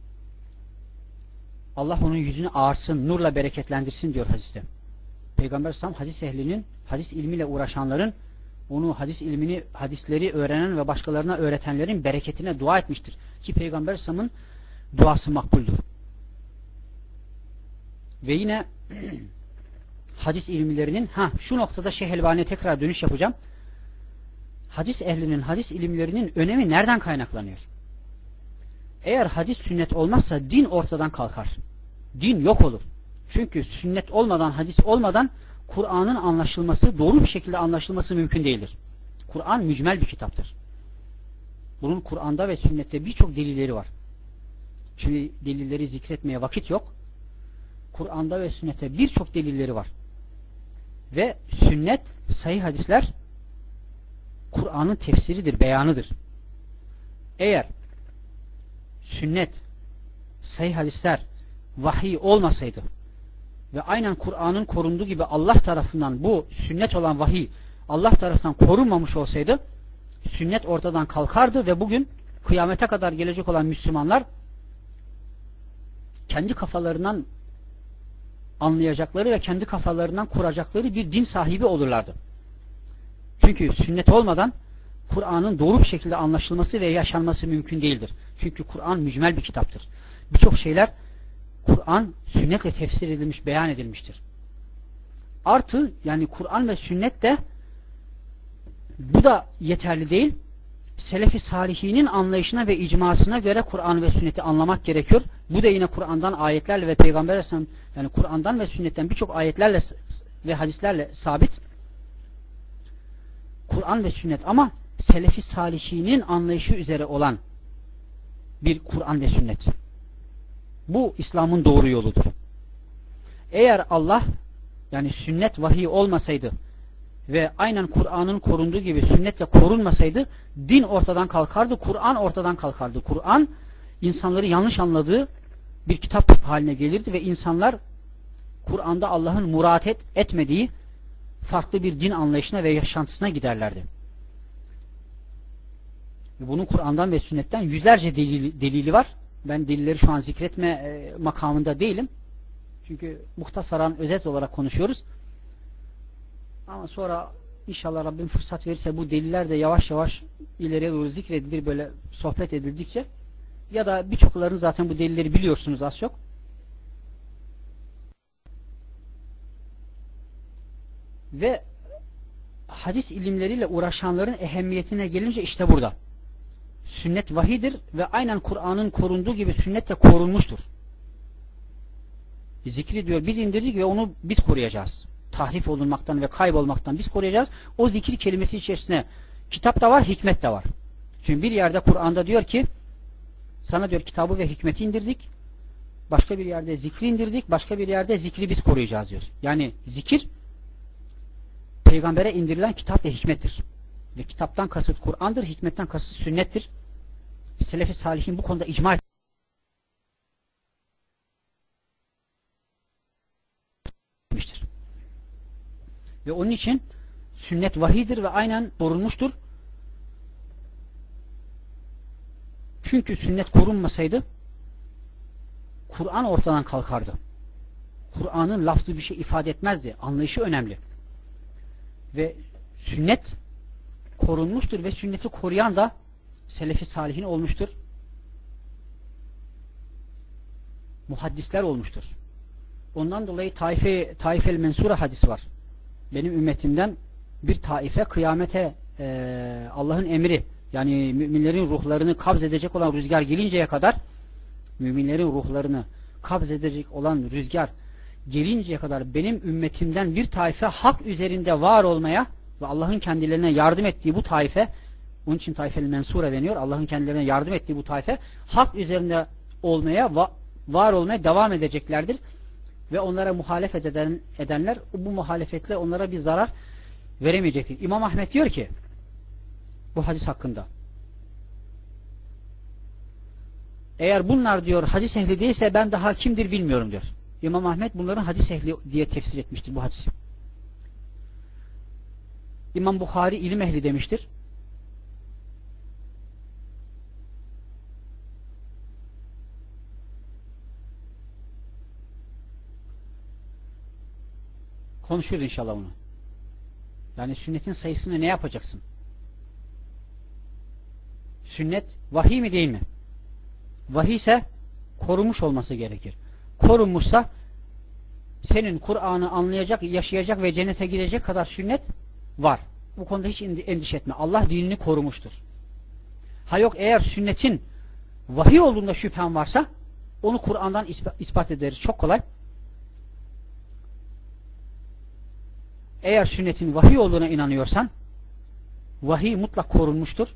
Allah onun yüzünü ağartsın, nurla bereketlendirsin diyor hadiste. Peygamber sallallahu hadis ehlinin, hadis ilmiyle uğraşanların, onu hadis ilmini, hadisleri öğrenen ve başkalarına öğretenlerin bereketine dua etmiştir. Ki Peygamber sallallahu duası makbuldür. Ve yine hadis ilmilerinin, şu noktada Şeyh Elbani'ye tekrar dönüş yapacağım. Hadis ehlinin, hadis ilimlerinin önemi nereden kaynaklanıyor? Eğer hadis sünnet olmazsa din ortadan kalkar. Din yok olur. Çünkü sünnet olmadan, hadis olmadan Kur'an'ın anlaşılması, doğru bir şekilde anlaşılması mümkün değildir. Kur'an mücmel bir kitaptır. Bunun Kur'an'da ve sünnette birçok delilleri var. Şimdi delilleri zikretmeye vakit yok. Kur'an'da ve sünnette birçok delilleri var. Ve sünnet, sahih hadisler Kur'an'ın tefsiridir, beyanıdır. Eğer sünnet, sahih hadisler vahiy olmasaydı ve aynen Kur'an'ın korunduğu gibi Allah tarafından bu sünnet olan vahiy Allah tarafından korunmamış olsaydı sünnet ortadan kalkardı ve bugün kıyamete kadar gelecek olan Müslümanlar kendi kafalarından anlayacakları ve kendi kafalarından kuracakları bir din sahibi olurlardı. Çünkü sünnet olmadan Kur'an'ın doğru bir şekilde anlaşılması ve yaşanması mümkün değildir. Çünkü Kur'an mücmel bir kitaptır. Birçok şeyler Kur'an sünnetle tefsir edilmiş, beyan edilmiştir. Artı yani Kur'an ve sünnet de bu da yeterli değil. Selefi salihinin anlayışına ve icmasına göre Kur'an ve sünneti anlamak gerekiyor. Bu da yine Kur'an'dan ayetlerle ve Peygamber Aleyhisselam yani Kur'an'dan ve sünnetten birçok ayetlerle ve hadislerle sabit. Kur'an ve sünnet ama selefi salihinin anlayışı üzere olan bir Kur'an ve sünnet. Bu İslam'ın doğru yoludur. Eğer Allah yani sünnet vahiy olmasaydı ve aynen Kur'an'ın korunduğu gibi sünnetle korunmasaydı din ortadan kalkardı, Kur'an ortadan kalkardı. Kur'an insanları yanlış anladığı bir kitap haline gelirdi ve insanlar Kur'an'da Allah'ın murat etmediği farklı bir din anlayışına ve yaşantısına giderlerdi. Ve bunun Kur'an'dan ve sünnetten yüzlerce delili var. Ben delilleri şu an zikretme makamında değilim. Çünkü muhtasaran özet olarak konuşuyoruz. Ama sonra inşallah Rabbim fırsat verirse bu deliller de yavaş yavaş ileriye doğru zikredilir böyle sohbet edildikçe. Ya da birçokların zaten bu delilleri biliyorsunuz az çok. Ve hadis ilimleriyle uğraşanların ehemmiyetine gelince işte burada. Sünnet vahidir ve aynen Kur'an'ın korunduğu gibi sünnet de korunmuştur. Zikri diyor biz indirdik ve onu biz koruyacağız. Tahrif olunmaktan ve kaybolmaktan biz koruyacağız. O zikir kelimesi içerisinde kitap da var, hikmet de var. Çünkü bir yerde Kur'an'da diyor ki sana diyor kitabı ve hikmeti indirdik. Başka bir yerde zikri indirdik. Başka bir yerde zikri biz koruyacağız diyor. Yani zikir peygambere indirilen kitap ve hikmettir. Ve kitaptan kasıt Kur'an'dır, hikmetten kasıt sünnettir. Selefi salihin bu konuda icma etmiştir. Ve onun için sünnet vahidir ve aynen korunmuştur. Çünkü sünnet korunmasaydı Kur'an ortadan kalkardı. Kur'an'ın lafzı bir şey ifade etmezdi. Anlayışı önemli. Ve sünnet korunmuştur ve sünneti koruyan da selefi salihin olmuştur. Muhaddisler olmuştur. Ondan dolayı Taifel Mensura hadisi var. Benim ümmetimden bir taife kıyamete Allah'ın emri yani müminlerin ruhlarını kabz edecek olan rüzgar gelinceye kadar müminlerin ruhlarını kabz edecek olan rüzgar gelinceye kadar benim ümmetimden bir taife hak üzerinde var olmaya ve Allah'ın kendilerine yardım ettiği bu taife, onun için Taifel Mensura deniyor, Allah'ın kendilerine yardım ettiği bu taife hak üzerinde olmaya, var olmaya devam edeceklerdir. Ve onlara muhalefet edenler bu muhalefetle onlara bir zarar veremeyecektir. İmam Ahmet diyor ki bu hadis hakkında eğer bunlar diyor hadis ehli değilse ben daha kimdir bilmiyorum diyor. İmam Ahmet bunların hadis ehli diye tefsir etmiştir bu hadisi. İmam Bukhari ilim ehli demiştir. Konuşuruz inşallah onu. Yani sünnetin sayısını ne yapacaksın? Sünnet vahiy mi değil mi? Vahiy ise korunmuş olması gerekir. Korunmuşsa senin Kur'an'ı anlayacak, yaşayacak ve cennete gidecek kadar sünnet var. Bu konuda hiç endişe etme. Allah dinini korumuştur. Ha yok eğer sünnetin vahiy olduğunda şüphen varsa onu Kur'an'dan ispat ederiz. Çok kolay. Eğer sünnetin vahiy olduğuna inanıyorsan vahiy mutlak korunmuştur.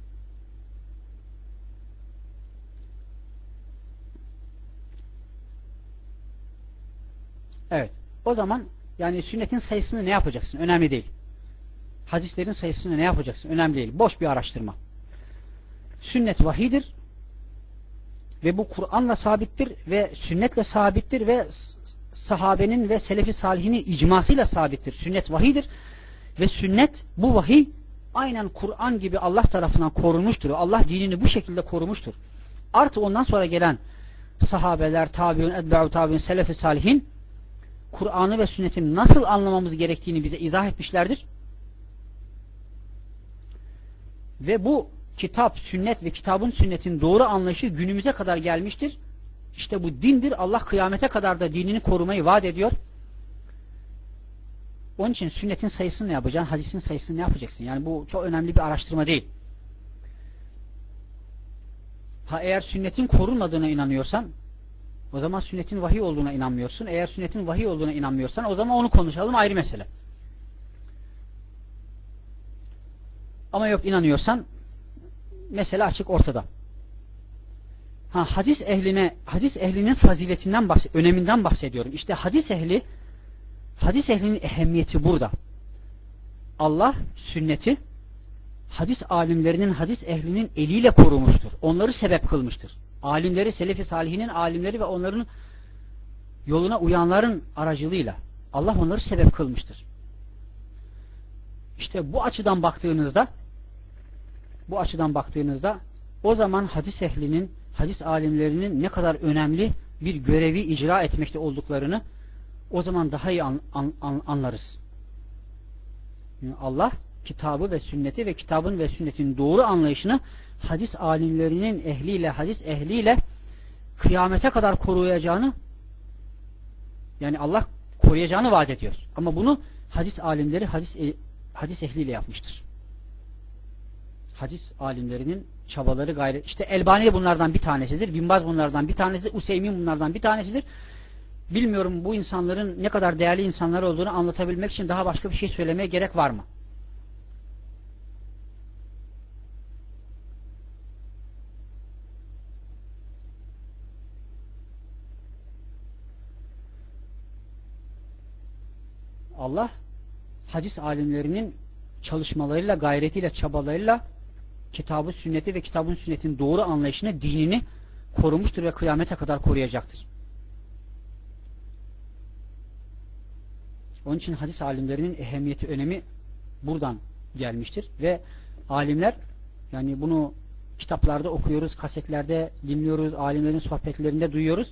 Evet. O zaman yani sünnetin sayısını ne yapacaksın? Önemli değil. Hadislerin sayısını ne yapacaksın? Önemli değil. Boş bir araştırma. Sünnet vahidir ve bu Kur'an'la sabittir ve sünnetle sabittir ve sahabenin ve selefi salihinin icmasıyla sabittir. Sünnet vahidir ve sünnet bu vahiy aynen Kur'an gibi Allah tarafından korunmuştur. Allah dinini bu şekilde korumuştur. Artı ondan sonra gelen sahabeler, tabiun, etba'u tabiun, selefi salihin Kur'an'ı ve sünnetin nasıl anlamamız gerektiğini bize izah etmişlerdir. Ve bu kitap, sünnet ve kitabın sünnetin doğru anlayışı günümüze kadar gelmiştir. İşte bu dindir. Allah kıyamete kadar da dinini korumayı vaat ediyor. Onun için sünnetin sayısını ne yapacaksın? Hadisin sayısını ne yapacaksın? Yani bu çok önemli bir araştırma değil. Ha eğer sünnetin korunmadığına inanıyorsan o zaman sünnetin vahiy olduğuna inanmıyorsun. Eğer sünnetin vahiy olduğuna inanmıyorsan o zaman onu konuşalım, ayrı mesele. Ama yok inanıyorsan mesele açık ortada. Ha hadis ehlinin faziletinden öneminden bahsediyorum. İşte hadis ehli Hadis ehlinin ehemmiyeti burada. Allah sünneti hadis alimlerinin, hadis ehlinin eliyle korumuştur. Onları sebep kılmıştır. Alimleri, selef-i salihinin alimleri ve onların yoluna uyanların aracılığıyla Allah onları sebep kılmıştır. İşte bu açıdan baktığınızda o zaman hadis ehlinin, hadis alimlerinin ne kadar önemli bir görevi icra etmekte olduklarını o zaman daha iyi anlarız. Yani Allah kitabı ve sünneti ve kitabın ve sünnetin doğru anlayışını hadis alimlerinin ehliyle, hadis ehliyle kıyamete kadar koruyacağını, yani Allah koruyacağını vaat ediyor. Ama bunu hadis alimleri hadis ehliyle yapmıştır. Hadis alimlerinin çabaları gayret. İşte Elbani bunlardan bir tanesidir. Bin Baz bunlardan bir tanesidir. Useymin bunlardan bir tanesidir. Bilmiyorum bu insanların ne kadar değerli insanlar olduğunu anlatabilmek için daha başka bir şey söylemeye gerek var mı? Allah hadis alimlerinin çalışmalarıyla, gayretiyle, çabalarıyla kitabı, sünneti ve kitabın sünnetin doğru anlayışını, dinini korumuştur ve kıyamete kadar koruyacaktır. Onun için hadis alimlerinin ehemmiyeti, önemi buradan gelmiştir ve alimler, yani bunu kitaplarda okuyoruz, kasetlerde dinliyoruz, alimlerin sohbetlerinde duyuyoruz.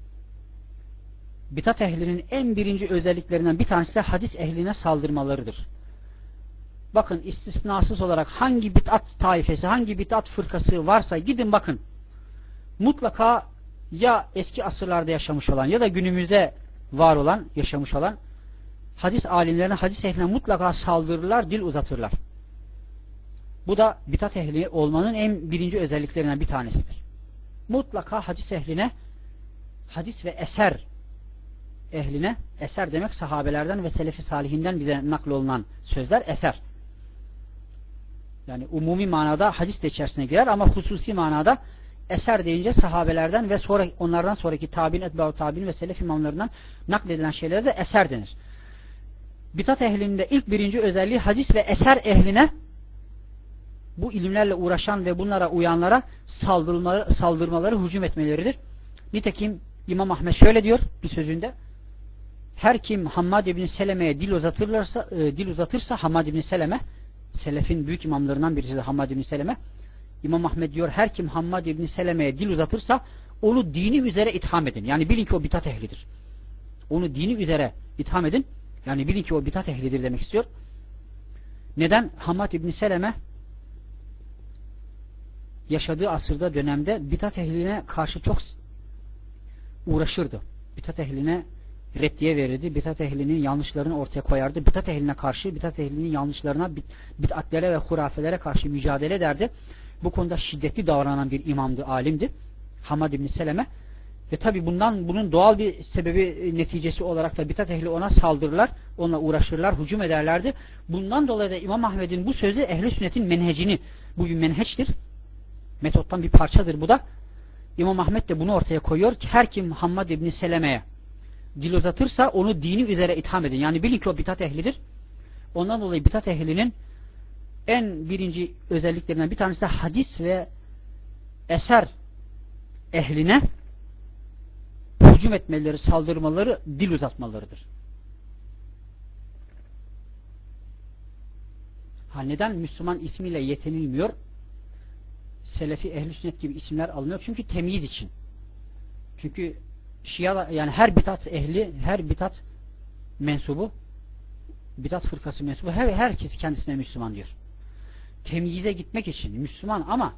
Bidat ehlinin en birinci özelliklerinden bir tanesi de hadis ehline saldırmalarıdır. Bakın istisnasız olarak hangi bid'at taifesi, hangi bid'at fırkası varsa gidin bakın. Mutlaka ya eski asırlarda yaşamış olan ya da günümüzde var olan, yaşamış olan hadis alimlerine, hadis ehline mutlaka saldırırlar, dil uzatırlar. Bu da bid'at ehli olmanın en birinci özelliklerinden bir tanesidir. Mutlaka hadis ehline, hadis ve eser ehline, eser demek sahabelerden ve selefi salihinden bize naklolunan sözler, eser. Yani umumi manada hadis de içerisine girer ama hususi manada eser deyince sahabelerden ve sonra onlardan sonraki tabi'in, etba'u tabi'in ve selef imamlarından nakledilen şeylere de eser denir. Bidat ehlinin de ilk birinci özelliği hadis ve eser ehline, bu ilimlerle uğraşan ve bunlara uyanlara saldırmaları, hücum etmeleridir. Nitekim İmam Ahmed şöyle diyor bir sözünde: her kim Hammad İbni Seleme'ye dil uzatırsa Hammad İbni Seleme, selefin büyük imamlarından birisi de Hammad İbni Seleme, İmam Ahmed diyor, her kim Hammad İbni Seleme'ye dil uzatırsa onu dini üzere itham edin. Yani bilin ki o bidat ehlidir. Onu dini üzere itham edin. Yani bilin ki o bidat ehlidir demek istiyor. Neden? Hammad İbni Seleme yaşadığı asırda, dönemde bidat ehline karşı çok uğraşırdı. Bidat ehline reddiye verirdi. Bidat ehlinin yanlışlarını ortaya koyardı. Bidat ehline karşı, bidat ehlinin yanlışlarına, bid'atlere ve hurafelere karşı mücadele ederdi. Bu konuda şiddetli davranan bir imamdı, alimdi Hammad İbni Seleme. Ve tabi bunun doğal bir sebebi, neticesi olarak da bidat ehli ona saldırırlar, onunla uğraşırlar, hücum ederlerdi. Bundan dolayı da İmam Ahmed'in bu sözü ehl-i sünnetin menhecini, bu bir menheçtir, metottan bir parçadır bu da. İmam Ahmed de bunu ortaya koyuyor ki her kim Hammad İbni Seleme'ye dil uzatırsa onu dini üzere itham edin. Yani bilin ki o bidat ehlidir. Ondan dolayı bidat ehlinin en birinci özelliklerinden bir tanesi de hadis ve eser ehline hücum etmeleri, saldırmaları, dil uzatmalarıdır. Neden Müslüman ismiyle yetinilmiyor? Selefi, ehl-i sünnet gibi isimler alınıyor. Çünkü temyiz için. Çünkü Şia, yani her bidat ehli, her bidat mensubu, bidat fırkası mensubu, herkes kendisine Müslüman diyor. Temyize gitmek için Müslüman ama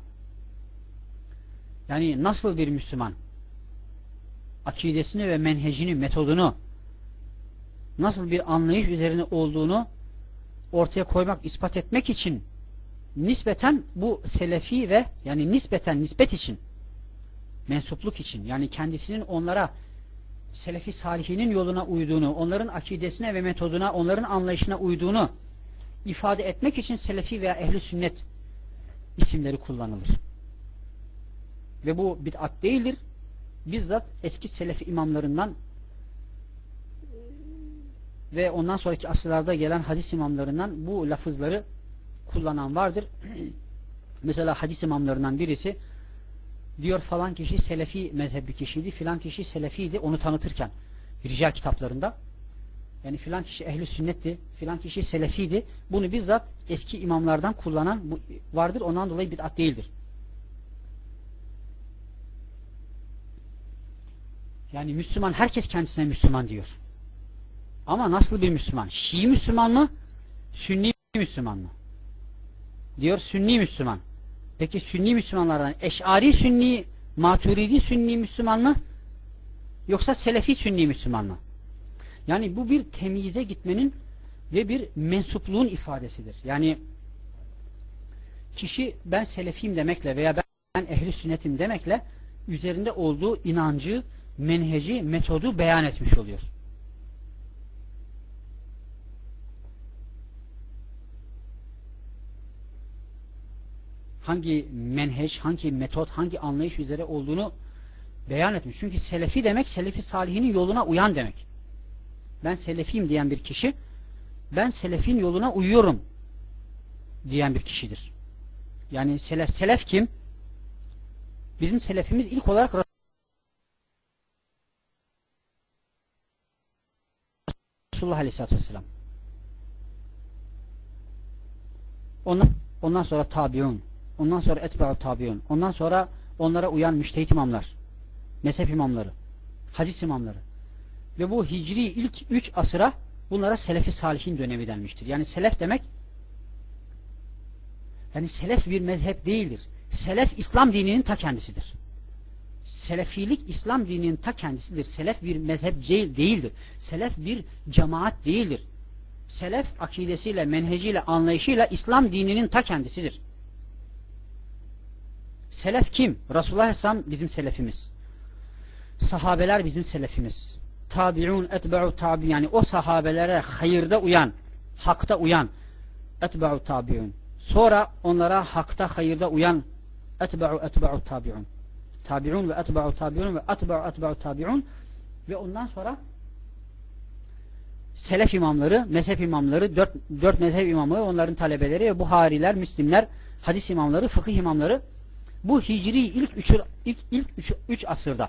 yani nasıl bir Müslüman? Akidesini ve menhecini, metodunu, nasıl bir anlayış üzerine olduğunu ortaya koymak, ispat etmek için nispeten bu selefi ve yani nispet için, mensupluk için, yani kendisinin onlara, selefi salihinin yoluna uyduğunu, onların akidesine ve metoduna, onların anlayışına uyduğunu ifade etmek için selefi veya ehli sünnet isimleri kullanılır. Ve bu bid'at değildir. Bizzat eski selefi imamlarından ve ondan sonraki asırlarda gelen hadis imamlarından bu lafızları kullanan vardır. Mesela hadis imamlarından birisi diyor falan kişi Selefi mezhebi kişiydi, filan kişi Selefiydi onu tanıtırken rical kitaplarında. Yani filan kişi ehli sünnetti, filan kişi Selefiydi. Bunu bizzat eski imamlardan kullanan vardır. Ondan dolayı bid'at değildir. Yani Müslüman, herkes kendisine Müslüman diyor. Ama nasıl bir Müslüman? Şii Müslüman mı? Sünni Müslüman mı? Diyor Sünni Müslüman. Peki Sünni Müslümanlardan Eş'ari Sünni, Maturidi Sünni Müslüman mı? Yoksa Selefi Sünni Müslüman mı? Yani bu bir temyize gitmenin ve bir mensupluğun ifadesidir. Yani kişi ben Selefiyim demekle veya ben ehli sünnetim demekle üzerinde olduğu inancı, menheci, metodu beyan etmiş oluyor. Hangi menheç, hangi metot, hangi anlayış üzere olduğunu beyan etmiş. Çünkü Selefi demek, Selefi salihinin yoluna uyan demek. Ben Selefiyim diyen bir kişi, ben Selefin yoluna uyuyorum diyen bir kişidir. Yani Selef kim? Bizim Selefimiz ilk olarak Resulullah Aleyhisselatü Vesselam. Ondan sonra tabiun, ondan sonra etba'u tabiun, ondan sonra onlara uyan müştehit imamlar, mezhep imamları, hadis imamları. Ve bu hicri ilk 3 asıra bunlara Selefi Salihin dönemi denmiştir. Yani selef demek, yani selef bir mezhep değildir. Selef İslam dininin ta kendisidir. Selefilik İslam dininin ta kendisidir. Selef bir mezhep değildir. Selef bir cemaat değildir. Selef akidesiyle, menheciyle, anlayışıyla İslam dininin ta kendisidir. Selef kim? Resulullah Aleyhisselam bizim selefimiz. Sahabeler bizim selefimiz. Tabi'un etba'u tabi'un, yani o sahabelere hayırda uyan, hakta uyan etba'u tabi'un. Sonra onlara hakta, hayırda uyan etba'u tabi'un. Tabi'un ve etba'u tabi'un ve etba'u tabi'un ve ondan sonra selef imamları, mezhep imamları, dört mezhep imamı, onların talebeleri ve Buhariler, Müslimler, hadis imamları, fıkıh imamları, bu hicri ilk üç asırda.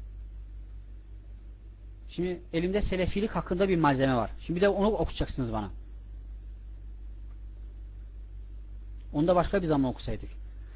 Şimdi elimde selefilik hakkında bir malzeme var. Şimdi bir de onu okuyacaksınız bana. Onu da başka bir zaman okusaydık.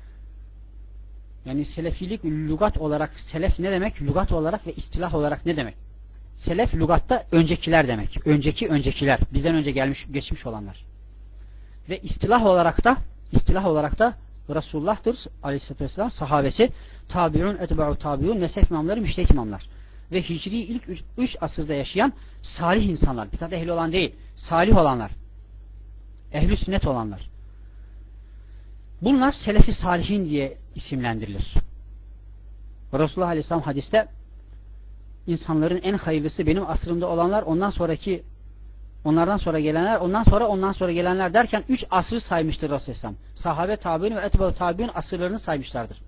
Yani selefilik lügat olarak, selef ne demek? Lügat olarak ve istilah olarak ne demek? Selef lügatta öncekiler demek. Öncekiler. Bizden önce geçmiş olanlar. Ve istilah olarak da Resulullah'tır Aleyhisselatü Vesselam, sahabesi, tabi'un, etba'u tabi'un, mezhep imamları, müştehit imamlar. Ve hicri ilk 3 asırda yaşayan salih insanlar. Bidat ehli olan değil. Salih olanlar. Ehli sünnet olanlar. Bunlar Selefi Salihin diye isimlendirilir. Resulullah Aleyhisselam hadiste insanların en hayırlısı benim asrımda olanlar, onlardan sonra gelenler, ondan sonra gelenler derken 3 asrı saymıştır Resulullah Aleyhisselam. Sahabe, tabi'in ve etba'u tabi'in asırlarını saymışlardır.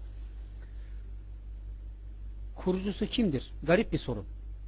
Kurucusu kimdir? Garip bir soru.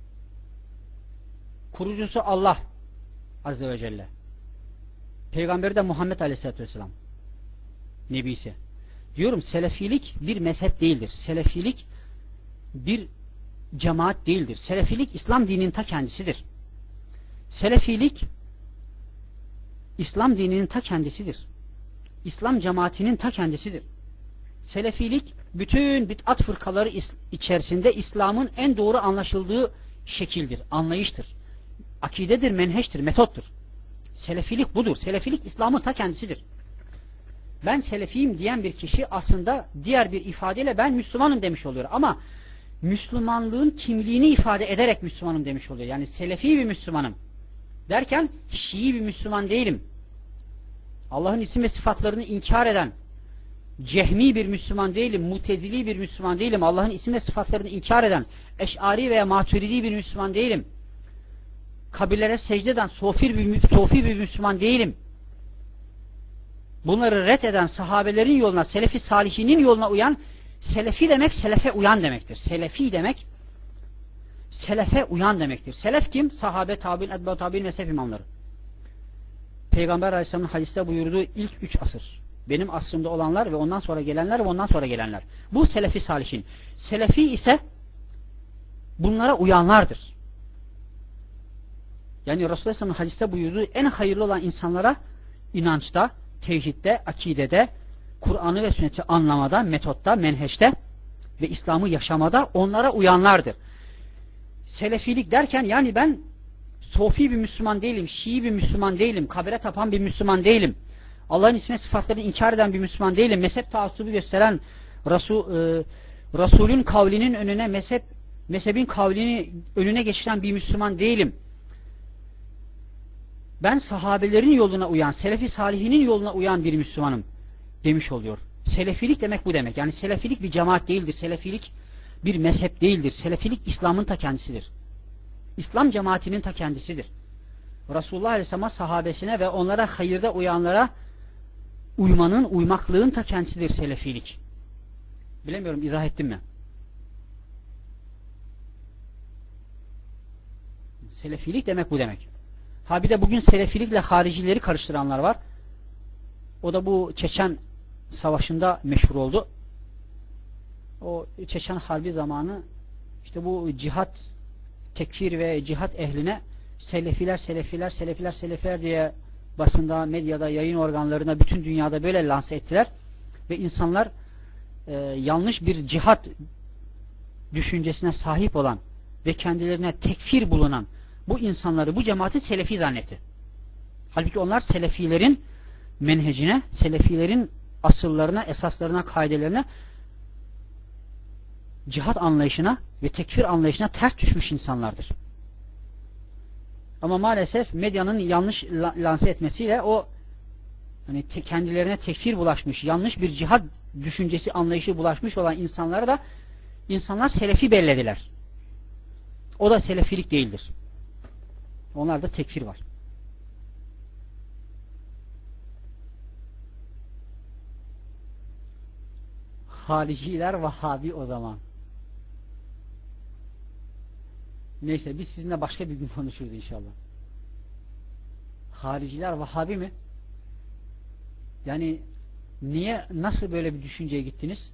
Kurucusu Allah Azze ve Celle. Peygamberi de Muhammed Aleyhisselatü Vesselam. Nebisi. Diyorum, selefilik bir mezhep değildir. Selefilik bir cemaat değildir. Selefilik İslam dininin ta kendisidir. Selefilik İslam dininin ta kendisidir. İslam cemaatinin ta kendisidir. Selefilik bütün bid'at fırkaları içerisinde İslam'ın en doğru anlaşıldığı şekildir, anlayıştır. Akidedir, menheçtir, metottur. Selefilik budur. Selefilik İslam'ın ta kendisidir. Ben Selefiyim diyen bir kişi aslında diğer bir ifadeyle ben Müslümanım demiş oluyor. Ama Müslümanlığın kimliğini ifade ederek Müslümanım demiş oluyor. Yani Selefi bir Müslümanım derken Şii bir Müslüman değilim. Allah'ın isim ve sıfatlarını inkar eden Cehmi bir Müslüman değilim, Mutezili bir Müslüman değilim. Allah'ın isim ve sıfatlarını inkar eden Eş'ari veya Maturidi bir Müslüman değilim. Kabirlere secde eden Sofi bir Müslüman değilim. Bunları ret eden sahabelerin yoluna, Selefi Salihinin yoluna uyan, Selefi demek Selefe uyan demektir. Selefi demek Selefe uyan demektir. Selef kim? Sahabe, tabi'in, etba tabi'in, mezhep imamları. Peygamber Aleyhisselam'ın hadiste buyurduğu ilk 3 asır. Benim asrımda olanlar ve ondan sonra gelenler ve ondan sonra gelenler. Bu selefi salihin. Selefi ise bunlara uyanlardır. Yani Resulullah Aleyhisselam'ın hadiste buyurduğu en hayırlı olan insanlara inançta, tevhidde, akidede, Kur'an'ı ve sünneti anlamada, metotta, menheçte ve İslam'ı yaşamada onlara uyanlardır. Selefilik derken yani ben Sofi bir Müslüman değilim, Şii bir Müslüman değilim, kabire tapan bir Müslüman değilim, Allah'ın ismi ve sıfatlarını inkar eden bir Müslüman değilim, mezhep taassubu gösteren Resul'ün kavlinin önüne mezhebin kavlini önüne geçiren bir Müslüman değilim. Ben sahabelerin yoluna uyan, selefi salihinin yoluna uyan bir Müslümanım demiş oluyor. Selefilik demek bu demek. Yani selefilik bir cemaat değildir. Selefilik bir mezhep değildir. Selefilik İslam'ın ta kendisidir. İslam cemaatinin ta kendisidir. Resulullah Aleyhisselam'a, sahabesine ve onlara hayırda uyanlara uymaklığın ta kendisidir selefilik. Bilemiyorum, izah ettim mi? Selefilik demek bu demek. Ha bir de bugün selefilikle haricileri karıştıranlar var. O da bu Çeçen Savaşı'nda meşhur oldu. O Çeçen Harbi zamanı işte bu cihat, tekfir ve cihat ehline Selefiler diye basında, medyada, yayın organlarına, bütün dünyada böyle lanse ettiler. Ve insanlar yanlış bir cihat düşüncesine sahip olan ve kendilerine tekfir bulunan bu insanları, bu cemaati Selefi zannetti. Halbuki onlar Selefilerin menhecine, Selefilerin asıllarına, esaslarına, kaidelerine, cihat anlayışına ve tekfir anlayışına ters düşmüş insanlardır. Ama maalesef medyanın yanlış lanse etmesiyle o hani kendilerine tekfir bulaşmış, yanlış bir cihat düşüncesi, anlayışı bulaşmış olan insanlara da insanlar Selefi bellediler. O da Selefilik değildir. Onlarda tekfir var. Hariciler Vahhabi o zaman. Neyse biz sizinle başka bir gün konuşuruz inşallah. Hariciler Vahhabi mi? Yani niye, nasıl böyle bir düşünceye gittiniz?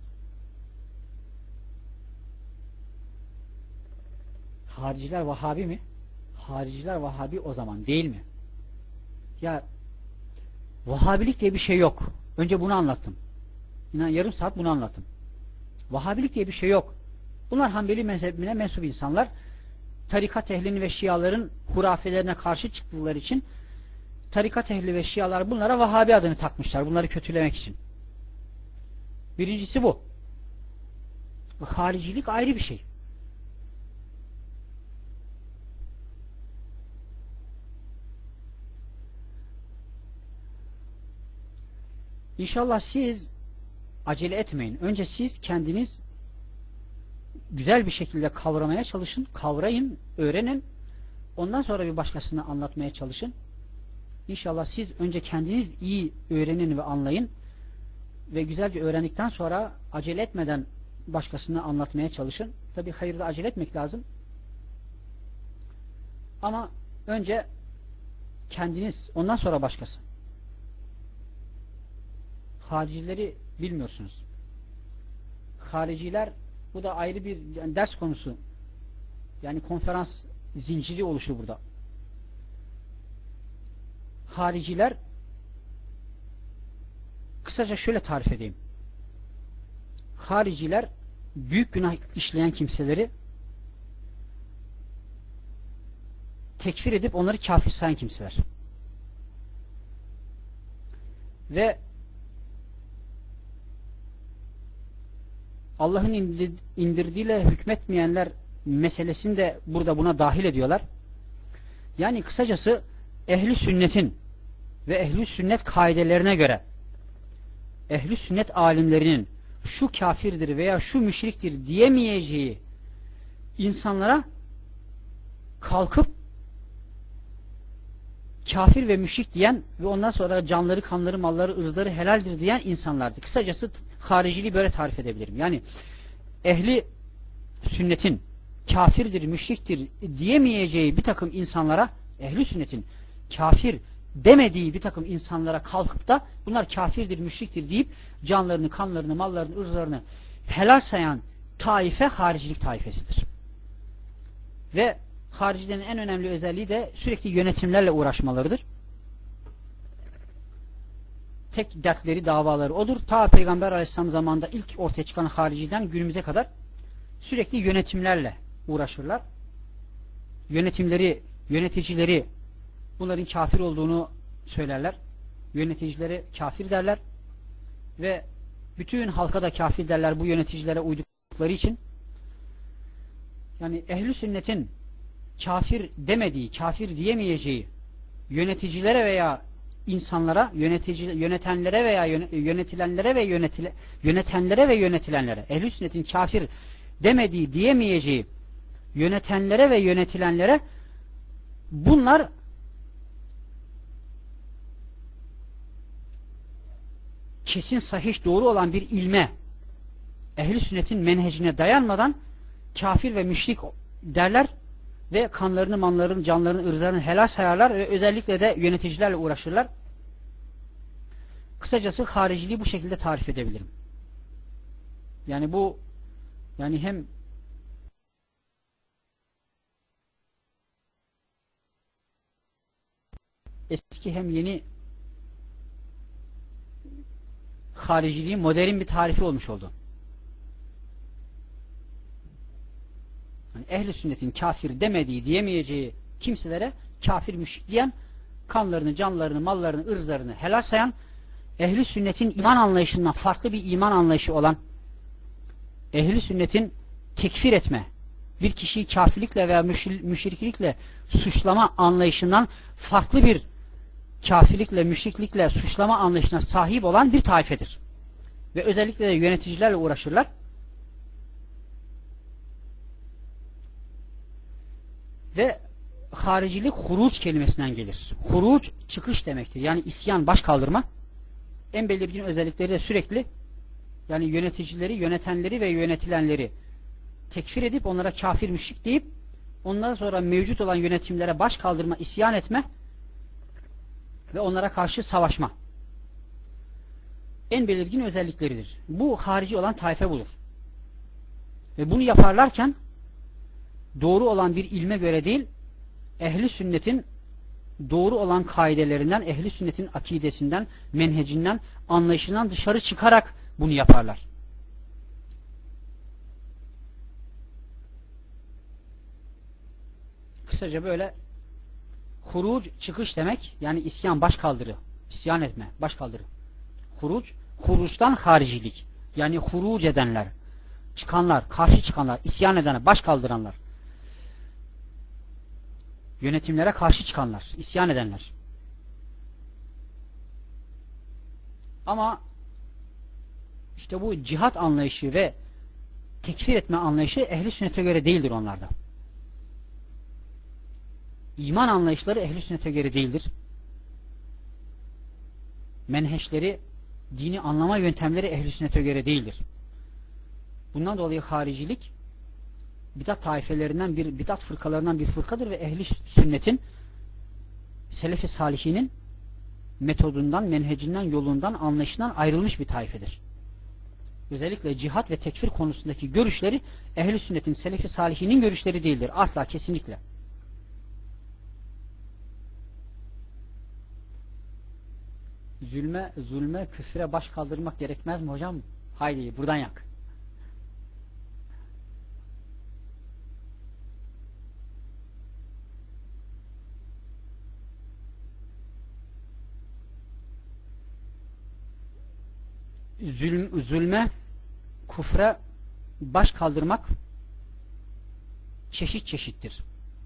Hariciler Vahhabi mi? Hariciler Vahhabi o zaman değil mi? Ya Vahhabilik diye bir şey yok. Önce bunu anlattım. İnan yarım saat bunu anlattım. Vahhabilik diye bir şey yok. Bunlar Hanbeli mezhebine mensup insanlar. Tarikat ehlinin ve Şiaların hurafelerine karşı çıktıkları için tarikat ehli ve Şialar bunlara Vahhabi adını takmışlar. Bunları kötülemek için. Birincisi bu. Haricilik ayrı bir şey. İnşallah siz acele etmeyin. Önce siz kendiniz güzel bir şekilde kavramaya çalışın. Kavrayın, öğrenin. Ondan sonra bir başkasına anlatmaya çalışın. İnşallah siz önce kendiniz iyi öğrenin ve anlayın. Ve güzelce öğrendikten sonra acele etmeden başkasına anlatmaya çalışın. Tabii hayırda acele etmek lazım. Ama önce kendiniz, ondan sonra başkası. Haricileri bilmiyorsunuz. Hariciler, bu da ayrı bir ders konusu. Yani konferans zinciri oluşu burada. Hariciler, kısaca şöyle tarif edeyim. Hariciler büyük günah işleyen kimseleri tekfir edip onları kafir sayan kimseler. Ve Allah'ın indirdiğiyle hükmetmeyenler meselesini de burada buna dahil ediyorlar. Yani kısacası ehli sünnetin ve ehli sünnet kaidelerine göre ehli sünnet alimlerinin şu kafirdir veya şu müşriktir diyemeyeceği insanlara kalkıp kafir ve müşrik diyen ve ondan sonra canları, kanları, malları, ırzları helaldir diyen insanlardı. Kısacası hariciliği böyle tarif edebilirim. Yani ehli sünnetin kafirdir, müşriktir diyemeyeceği bir takım insanlara, ehli sünnetin kafir demediği bir takım insanlara kalkıp da bunlar kafirdir, müşriktir deyip canlarını, kanlarını, mallarını, ırzlarını helal sayan taife haricilik taifesidir. Ve haricilerin en önemli özelliği de sürekli yönetimlerle uğraşmalarıdır. Tek dertleri, davaları odur. Ta Peygamber Aleyhisselam zamanında ilk ortaya çıkan hariciden günümüze kadar sürekli yönetimlerle uğraşırlar. Yöneticileri bunların kafir olduğunu söylerler. Yöneticileri kafir derler ve bütün halka da kafir derler bu yöneticilere uydukları için. Yani ehli sünnetin kafir demediği, kafir diyemeyeceği yöneticilere veya insanlara, yönetenlere veya yönetilenlere ve yönetenlere ve yönetilenlere, ehli sünnetin kafir demediği, diyemeyeceği yönetenlere ve yönetilenlere bunlar kesin, sahih, doğru olan bir ilme, ehli sünnetin menhecine dayanmadan kafir ve müşrik derler ve kanlarını, manlarını, canlarını, ırzlarını helal sayarlar ve özellikle de yöneticilerle uğraşırlar. Kısacası hariciliği bu şekilde tarif edebilirim. Yani bu, yani hem eski hem yeni hariciliğin modern bir tarifi olmuş oldu. Yani ehli sünnetin kafir demediği, diyemeyeceği kimselere kafir, müşrik diyen, kanlarını, canlarını, mallarını, ırzlarını helal sayan, ehli sünnetin iman anlayışından farklı bir iman anlayışı olan, ehli sünnetin tekfir etme, bir kişiyi kafirlikle veya müşriklikle suçlama anlayışından farklı bir kafirlikle, müşriklikle suçlama anlayışına sahip olan bir taifedir. Ve özellikle de yöneticilerle uğraşırlar. Ve haricilik huruç kelimesinden gelir. Huruç çıkış demektir. Yani isyan, baş kaldırma. En belirgin özellikleri de sürekli yani yöneticileri, yönetenleri ve yönetilenleri tekfir edip onlara kafir, müşrik deyip ondan sonra mevcut olan yönetimlere baş kaldırma, isyan etme ve onlara karşı savaşma. En belirgin özellikleridir. Bu harici olan taife budur. Ve bunu yaparlarken doğru olan bir ilme göre değil, ehli sünnetin doğru olan kaidelerinden, ehli sünnetin akidesinden, menhecinden, anlayışından dışarı çıkarak bunu yaparlar. Kısaca böyle huruc çıkış demek, yani isyan, başkaldırı, isyan etme, başkaldırı. Huruc, huruçtan haricilik, yani huruc edenler, çıkanlar, karşı çıkanlar, isyan edenler, başkaldıranlar, yönetimlere karşı çıkanlar, isyan edenler. Ama işte bu cihat anlayışı ve tekfir etme anlayışı ehli sünnete göre değildir onlarda. İman anlayışları ehli sünnete göre değildir. Menheşleri, dini anlama yöntemleri ehli sünnete göre değildir. Bundan dolayı haricilik bidat taifelerinden bir, bidat fırkalarından bir fırkadır ve ehli sünnetin, selef-i salihinin metodundan, menhecinden, yolundan, anlayışından ayrılmış bir taifedir. Özellikle cihat ve tekfir konusundaki görüşleri ehli sünnetin, selef-i salihinin görüşleri değildir. Asla, kesinlikle. Zulme, küfre baş kaldırmak gerekmez mi hocam? Haydi buradan yak. Zulme, kufre baş kaldırmak çeşit çeşittir.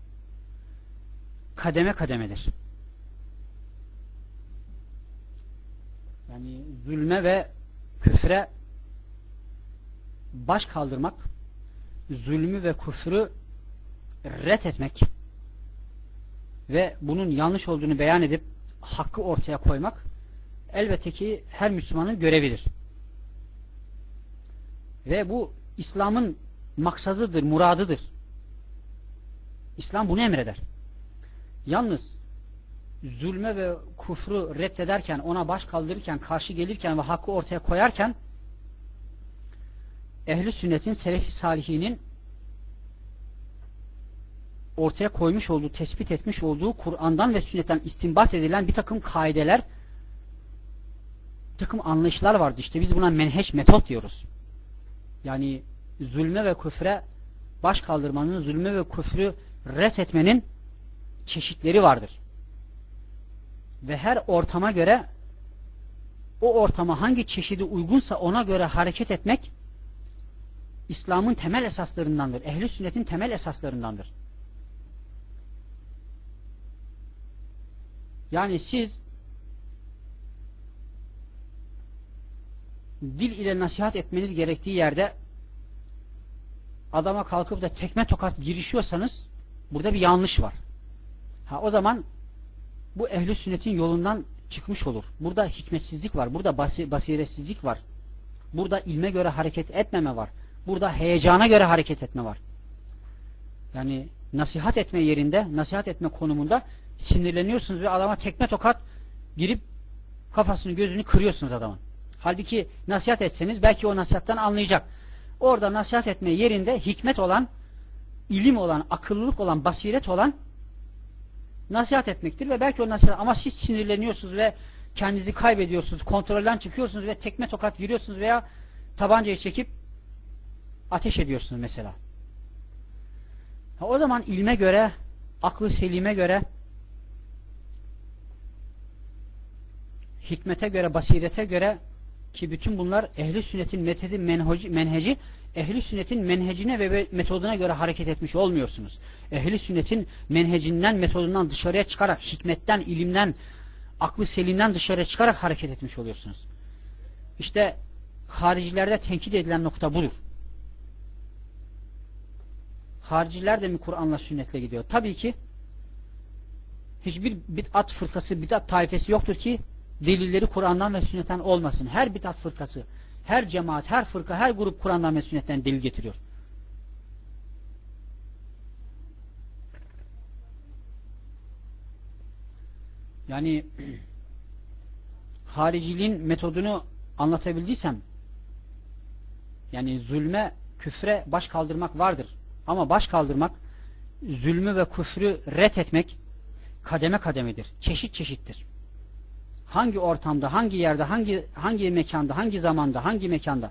Kademe kademedir. Yani zulme ve küfre baş kaldırmak, zulmü ve küfrü ret etmek ve bunun yanlış olduğunu beyan edip hakkı ortaya koymak elbette ki her Müslümanın görevidir. Ve bu İslam'ın maksadıdır, muradıdır. İslam bunu emreder. Yalnız zulme ve kufru reddederken, ona baş kaldırırken, karşı gelirken ve hakkı ortaya koyarken ehl-i sünnetin, selef-i salihinin ortaya koymuş olduğu, tespit etmiş olduğu Kur'an'dan ve sünnetten istinbat edilen bir takım kaideler, bir takım anlayışlar vardı. İşte biz buna menheç, metot diyoruz. Yani zulme ve küfre baş kaldırmanın, zulme ve küfrü ret etmenin çeşitleri vardır. Ve her ortama göre, o ortama hangi çeşidi uygunsa ona göre hareket etmek İslam'ın temel esaslarındandır. Ehl-i sünnetin temel esaslarındandır. Yani siz dil ile nasihat etmeniz gerektiği yerde adama kalkıp da tekme tokat girişiyorsanız burada bir yanlış var. O zaman bu ehl-i sünnetin yolundan çıkmış olur. Burada hikmetsizlik var. Burada basiretsizlik var. Burada ilme göre hareket etmeme var. Burada heyecana göre hareket etme var. Yani nasihat etme yerinde, nasihat etme konumunda sinirleniyorsunuz ve adama tekme tokat girip kafasını gözünü kırıyorsunuz adamın. Halbuki nasihat etseniz belki o nasihattan anlayacak. Orada nasihat etme yerinde hikmet olan, ilim olan, akıllılık olan, basiret olan nasihat etmektir ve belki o nasihat, ama siz sinirleniyorsunuz ve kendinizi kaybediyorsunuz, kontrolden çıkıyorsunuz ve tekme tokat giriyorsunuz veya tabancayı çekip ateş ediyorsunuz mesela. O zaman ilme göre, aklı selime göre, hikmete göre, basirete göre, ki bütün bunlar ehl-i sünnetin menheci, ehl-i sünnetin menhecine ve metoduna göre hareket etmiş olmuyorsunuz. Ehl-i sünnetin menhecinden, metodundan dışarıya çıkarak, hikmetten, ilimden, aklı selimden dışarıya çıkarak hareket etmiş oluyorsunuz. İşte haricilerde tenkit edilen nokta budur. Hariciler de mi Kur'an'la sünnetle gidiyor? Tabii ki hiçbir bid'at fırkası, bid'at taifesi yoktur ki delilleri Kur'an'dan ve sünnetten olmasın. Her bid'at fırkası, her cemaat, her fırka, her grup Kur'an'dan ve sünnetten delil getiriyor. Yani hariciliğin metodunu anlatabildiysem, yani zulme, küfre baş kaldırmak vardır. Ama baş kaldırmak, zulmü ve küfrü ret etmek kademe kademedir. Çeşit çeşittir. Hangi ortamda, hangi yerde, hangi mekanda, hangi zamanda, hangi mekanda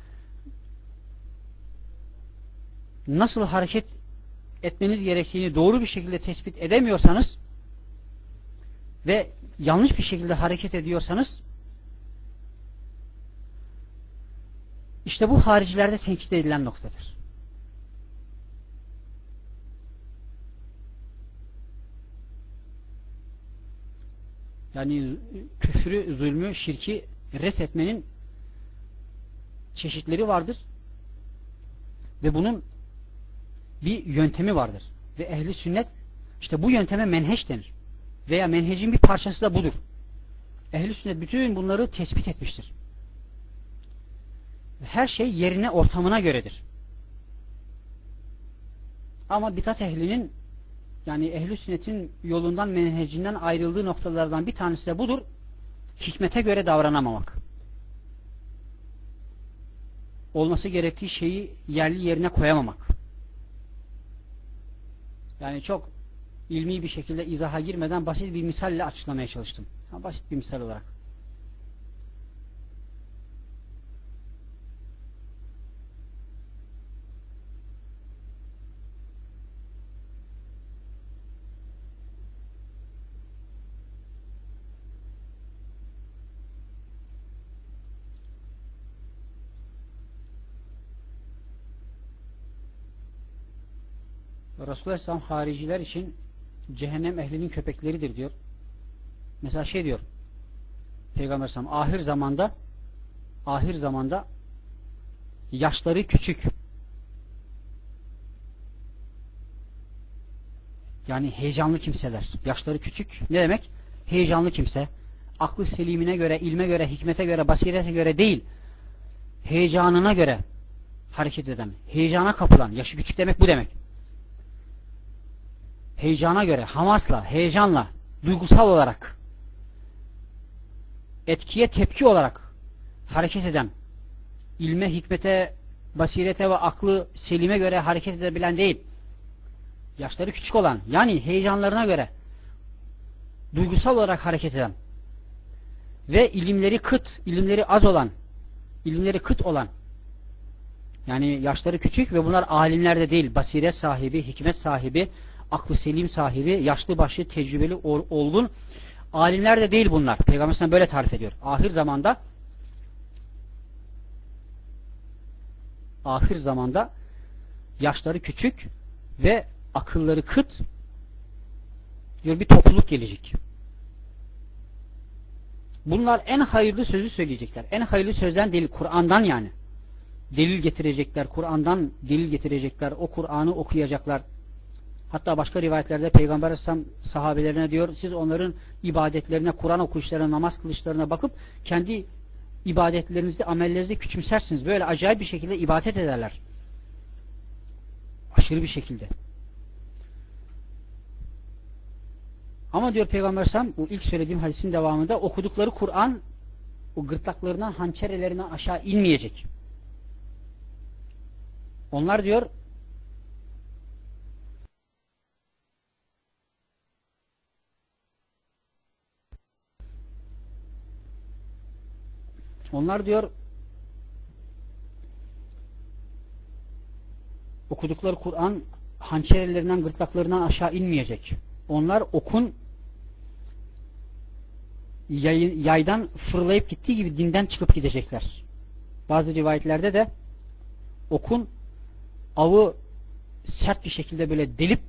nasıl hareket etmeniz gerektiğini doğru bir şekilde tespit edemiyorsanız ve yanlış bir şekilde hareket ediyorsanız, işte bu haricilerde tenkit edilen noktadır. Yani küfrü, zulmü, şirki ret etmenin çeşitleri vardır ve bunun bir yöntemi vardır. Ve ehli sünnet işte bu yönteme menheç denir. Veya menhecin bir parçası da budur. Ehli sünnet bütün bunları tespit etmiştir. Her şey yerine, ortamına göredir. Ama bidat ehlinin, yani ehli sünnetin yolundan, menhecinden ayrıldığı noktalardan bir tanesi de budur. Hikmete göre davranamamak. Olması gerektiği şeyi yerli yerine koyamamak. Yani çok ilmi bir şekilde izaha girmeden basit bir misalle açıklamaya çalıştım. Basit bir misal olarak. Resulullah Aleyhisselam hariciler için cehennem ehlinin köpekleridir diyor. Mesela şey diyor Peygamber Aleyhisselam, ahir zamanda yaşları küçük, yani heyecanlı kimseler, yaşları küçük ne demek? Heyecanlı kimse, aklı selimine göre, ilme göre, hikmete göre, basirete göre değil, heyecanına göre hareket eden, heyecana kapılan, yaşı küçük demek bu demek. heyecana göre, hamasla, heyecanla, duygusal olarak, etkiye tepki olarak hareket eden, ilme, hikmete, basirete ve aklı selime göre hareket edebilen değil, yaşları küçük olan, yani heyecanlarına göre duygusal olarak hareket eden ve ilimleri az olan, ilimleri kıt olan, yani yaşları küçük ve bunlar alimler de değil, basiret sahibi, hikmet sahibi, aklı selim sahibi, yaşlı başı, tecrübeli, olgun alimler de değil bunlar. Peygamber Efendimiz böyle tarif ediyor. Ahir zamanda yaşları küçük ve akılları kıt diyor bir topluluk gelecek. Bunlar en hayırlı sözü söyleyecekler. En hayırlı sözden değil, Kur'an'dan yani. Delil getirecekler, Kur'an'dan delil getirecekler, o Kur'an'ı okuyacaklar. Hatta başka rivayetlerde Peygamber Aleyhisselam sahabelerine diyor, siz onların ibadetlerine, Kur'an okuyuşlarına, namaz kılışlarına bakıp kendi ibadetlerinizi, amellerinizi küçümsersiniz. Böyle acayip bir şekilde ibadet ederler. Aşırı bir şekilde. Ama diyor Peygamber Aleyhisselam, bu ilk söylediğim hadisin devamında okudukları Kur'an o gırtlaklarından, hançerelerinden aşağı inmeyecek. Onlar diyor okudukları Kur'an hançerelerinden, gırtlaklarından aşağı inmeyecek. Onlar okun yaydan fırlayıp gittiği gibi dinden çıkıp gidecekler. Bazı rivayetlerde de okun avı sert bir şekilde böyle delip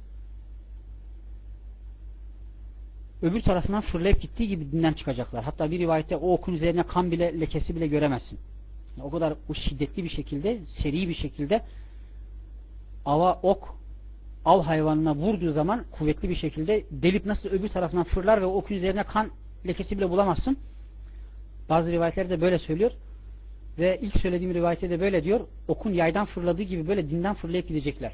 öbür tarafından fırlayıp gittiği gibi dinden çıkacaklar. Hatta bir rivayette o okun üzerine kan bile, lekesi bile göremezsin. Yani o kadar o şiddetli bir şekilde, seri bir şekilde av hayvanına vurduğu zaman kuvvetli bir şekilde delip nasıl öbür tarafından fırlar ve o okun üzerine kan lekesi bile bulamazsın. Bazı rivayetler de böyle söylüyor. Ve ilk söylediğim rivayette de böyle diyor. Okun yaydan fırladığı gibi böyle dinden fırlayıp gidecekler.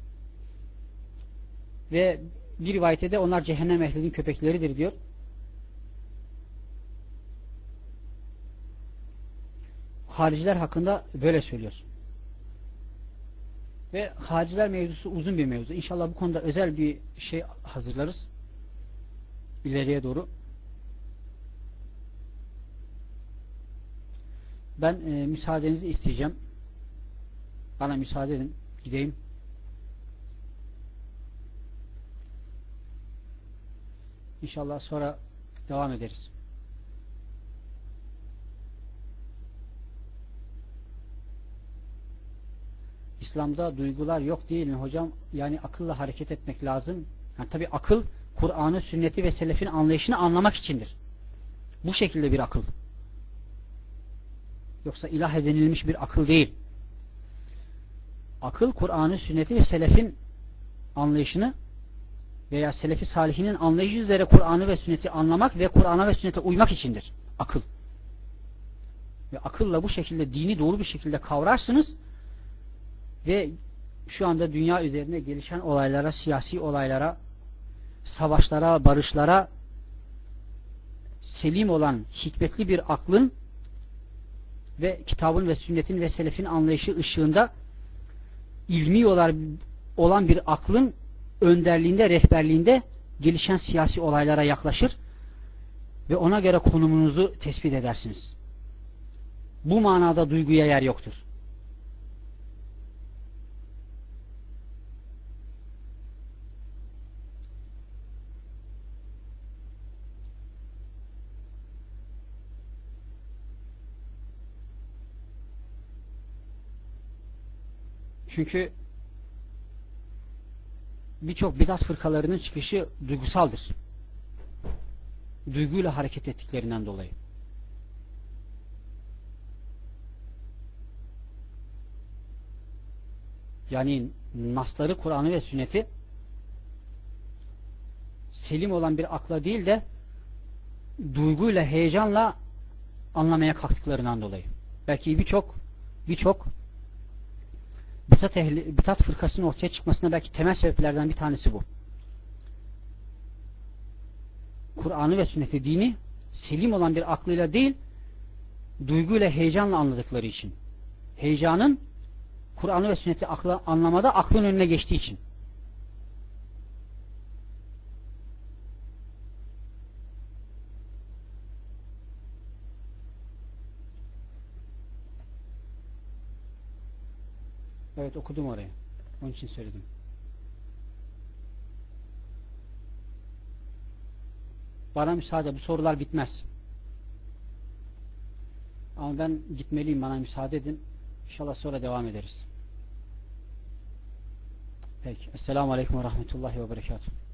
Ve bir rivayette de onlar cehennem ehlinin köpekleridir diyor. Hariciler hakkında böyle söylüyor. Ve hariciler mevzusu uzun bir mevzu. İnşallah bu konuda özel bir şey hazırlarız. İleriye doğru. Ben müsaadenizi isteyeceğim. Bana müsaade edin. Gideyim. İnşallah sonra devam ederiz. İslam'da duygular yok değil mi hocam? Yani akılla hareket etmek lazım. Yani tabi akıl Kur'an'ı, sünneti ve selefin anlayışını anlamak içindir. Bu şekilde bir akıl. Yoksa ilah edinilmiş bir akıl değil. Akıl Kur'an'ı, sünneti ve selefin anlayışını veya selefi salihinin anlayışı üzere Kur'an'ı ve sünneti anlamak ve Kur'an'a ve sünnete uymak içindir. Akıl. Ve akılla bu şekilde dini doğru bir şekilde kavrarsınız ve şu anda dünya üzerine gelişen olaylara, siyasi olaylara, savaşlara, barışlara selim olan hikmetli bir aklın ve kitabın ve sünnetin ve selefin anlayışı ışığında ilmi olan bir aklın önderliğinde, rehberliğinde gelişen siyasi olaylara yaklaşır ve ona göre konumunuzu tespit edersiniz. Bu manada duyguya yer yoktur. Çünkü birçok bidat fırkalarının çıkışı duygusaldır. Duyguyla hareket ettiklerinden dolayı. Yani nasları, Kur'an'ı ve sünneti selim olan bir akla değil de duyguyla, heyecanla anlamaya kalktıklarından dolayı. Belki birçok bitat fırkasının ortaya çıkmasına belki temel sebeplerden bir tanesi bu. Kur'an'ı ve sünneti, dini selim olan bir aklıyla değil, duyguyla, heyecanla anladıkları için. Heyecanın Kur'an'ı ve sünneti anlamada aklın önüne geçtiği için. Evet, okudum orayı. Onun için söyledim. Bana müsaade, bu sorular bitmez. Ama ben gitmeliyim, bana müsaade edin. İnşallah sonra devam ederiz. Peki. Esselamu Aleyküm ve Rahmetullahi ve Berekatuhu.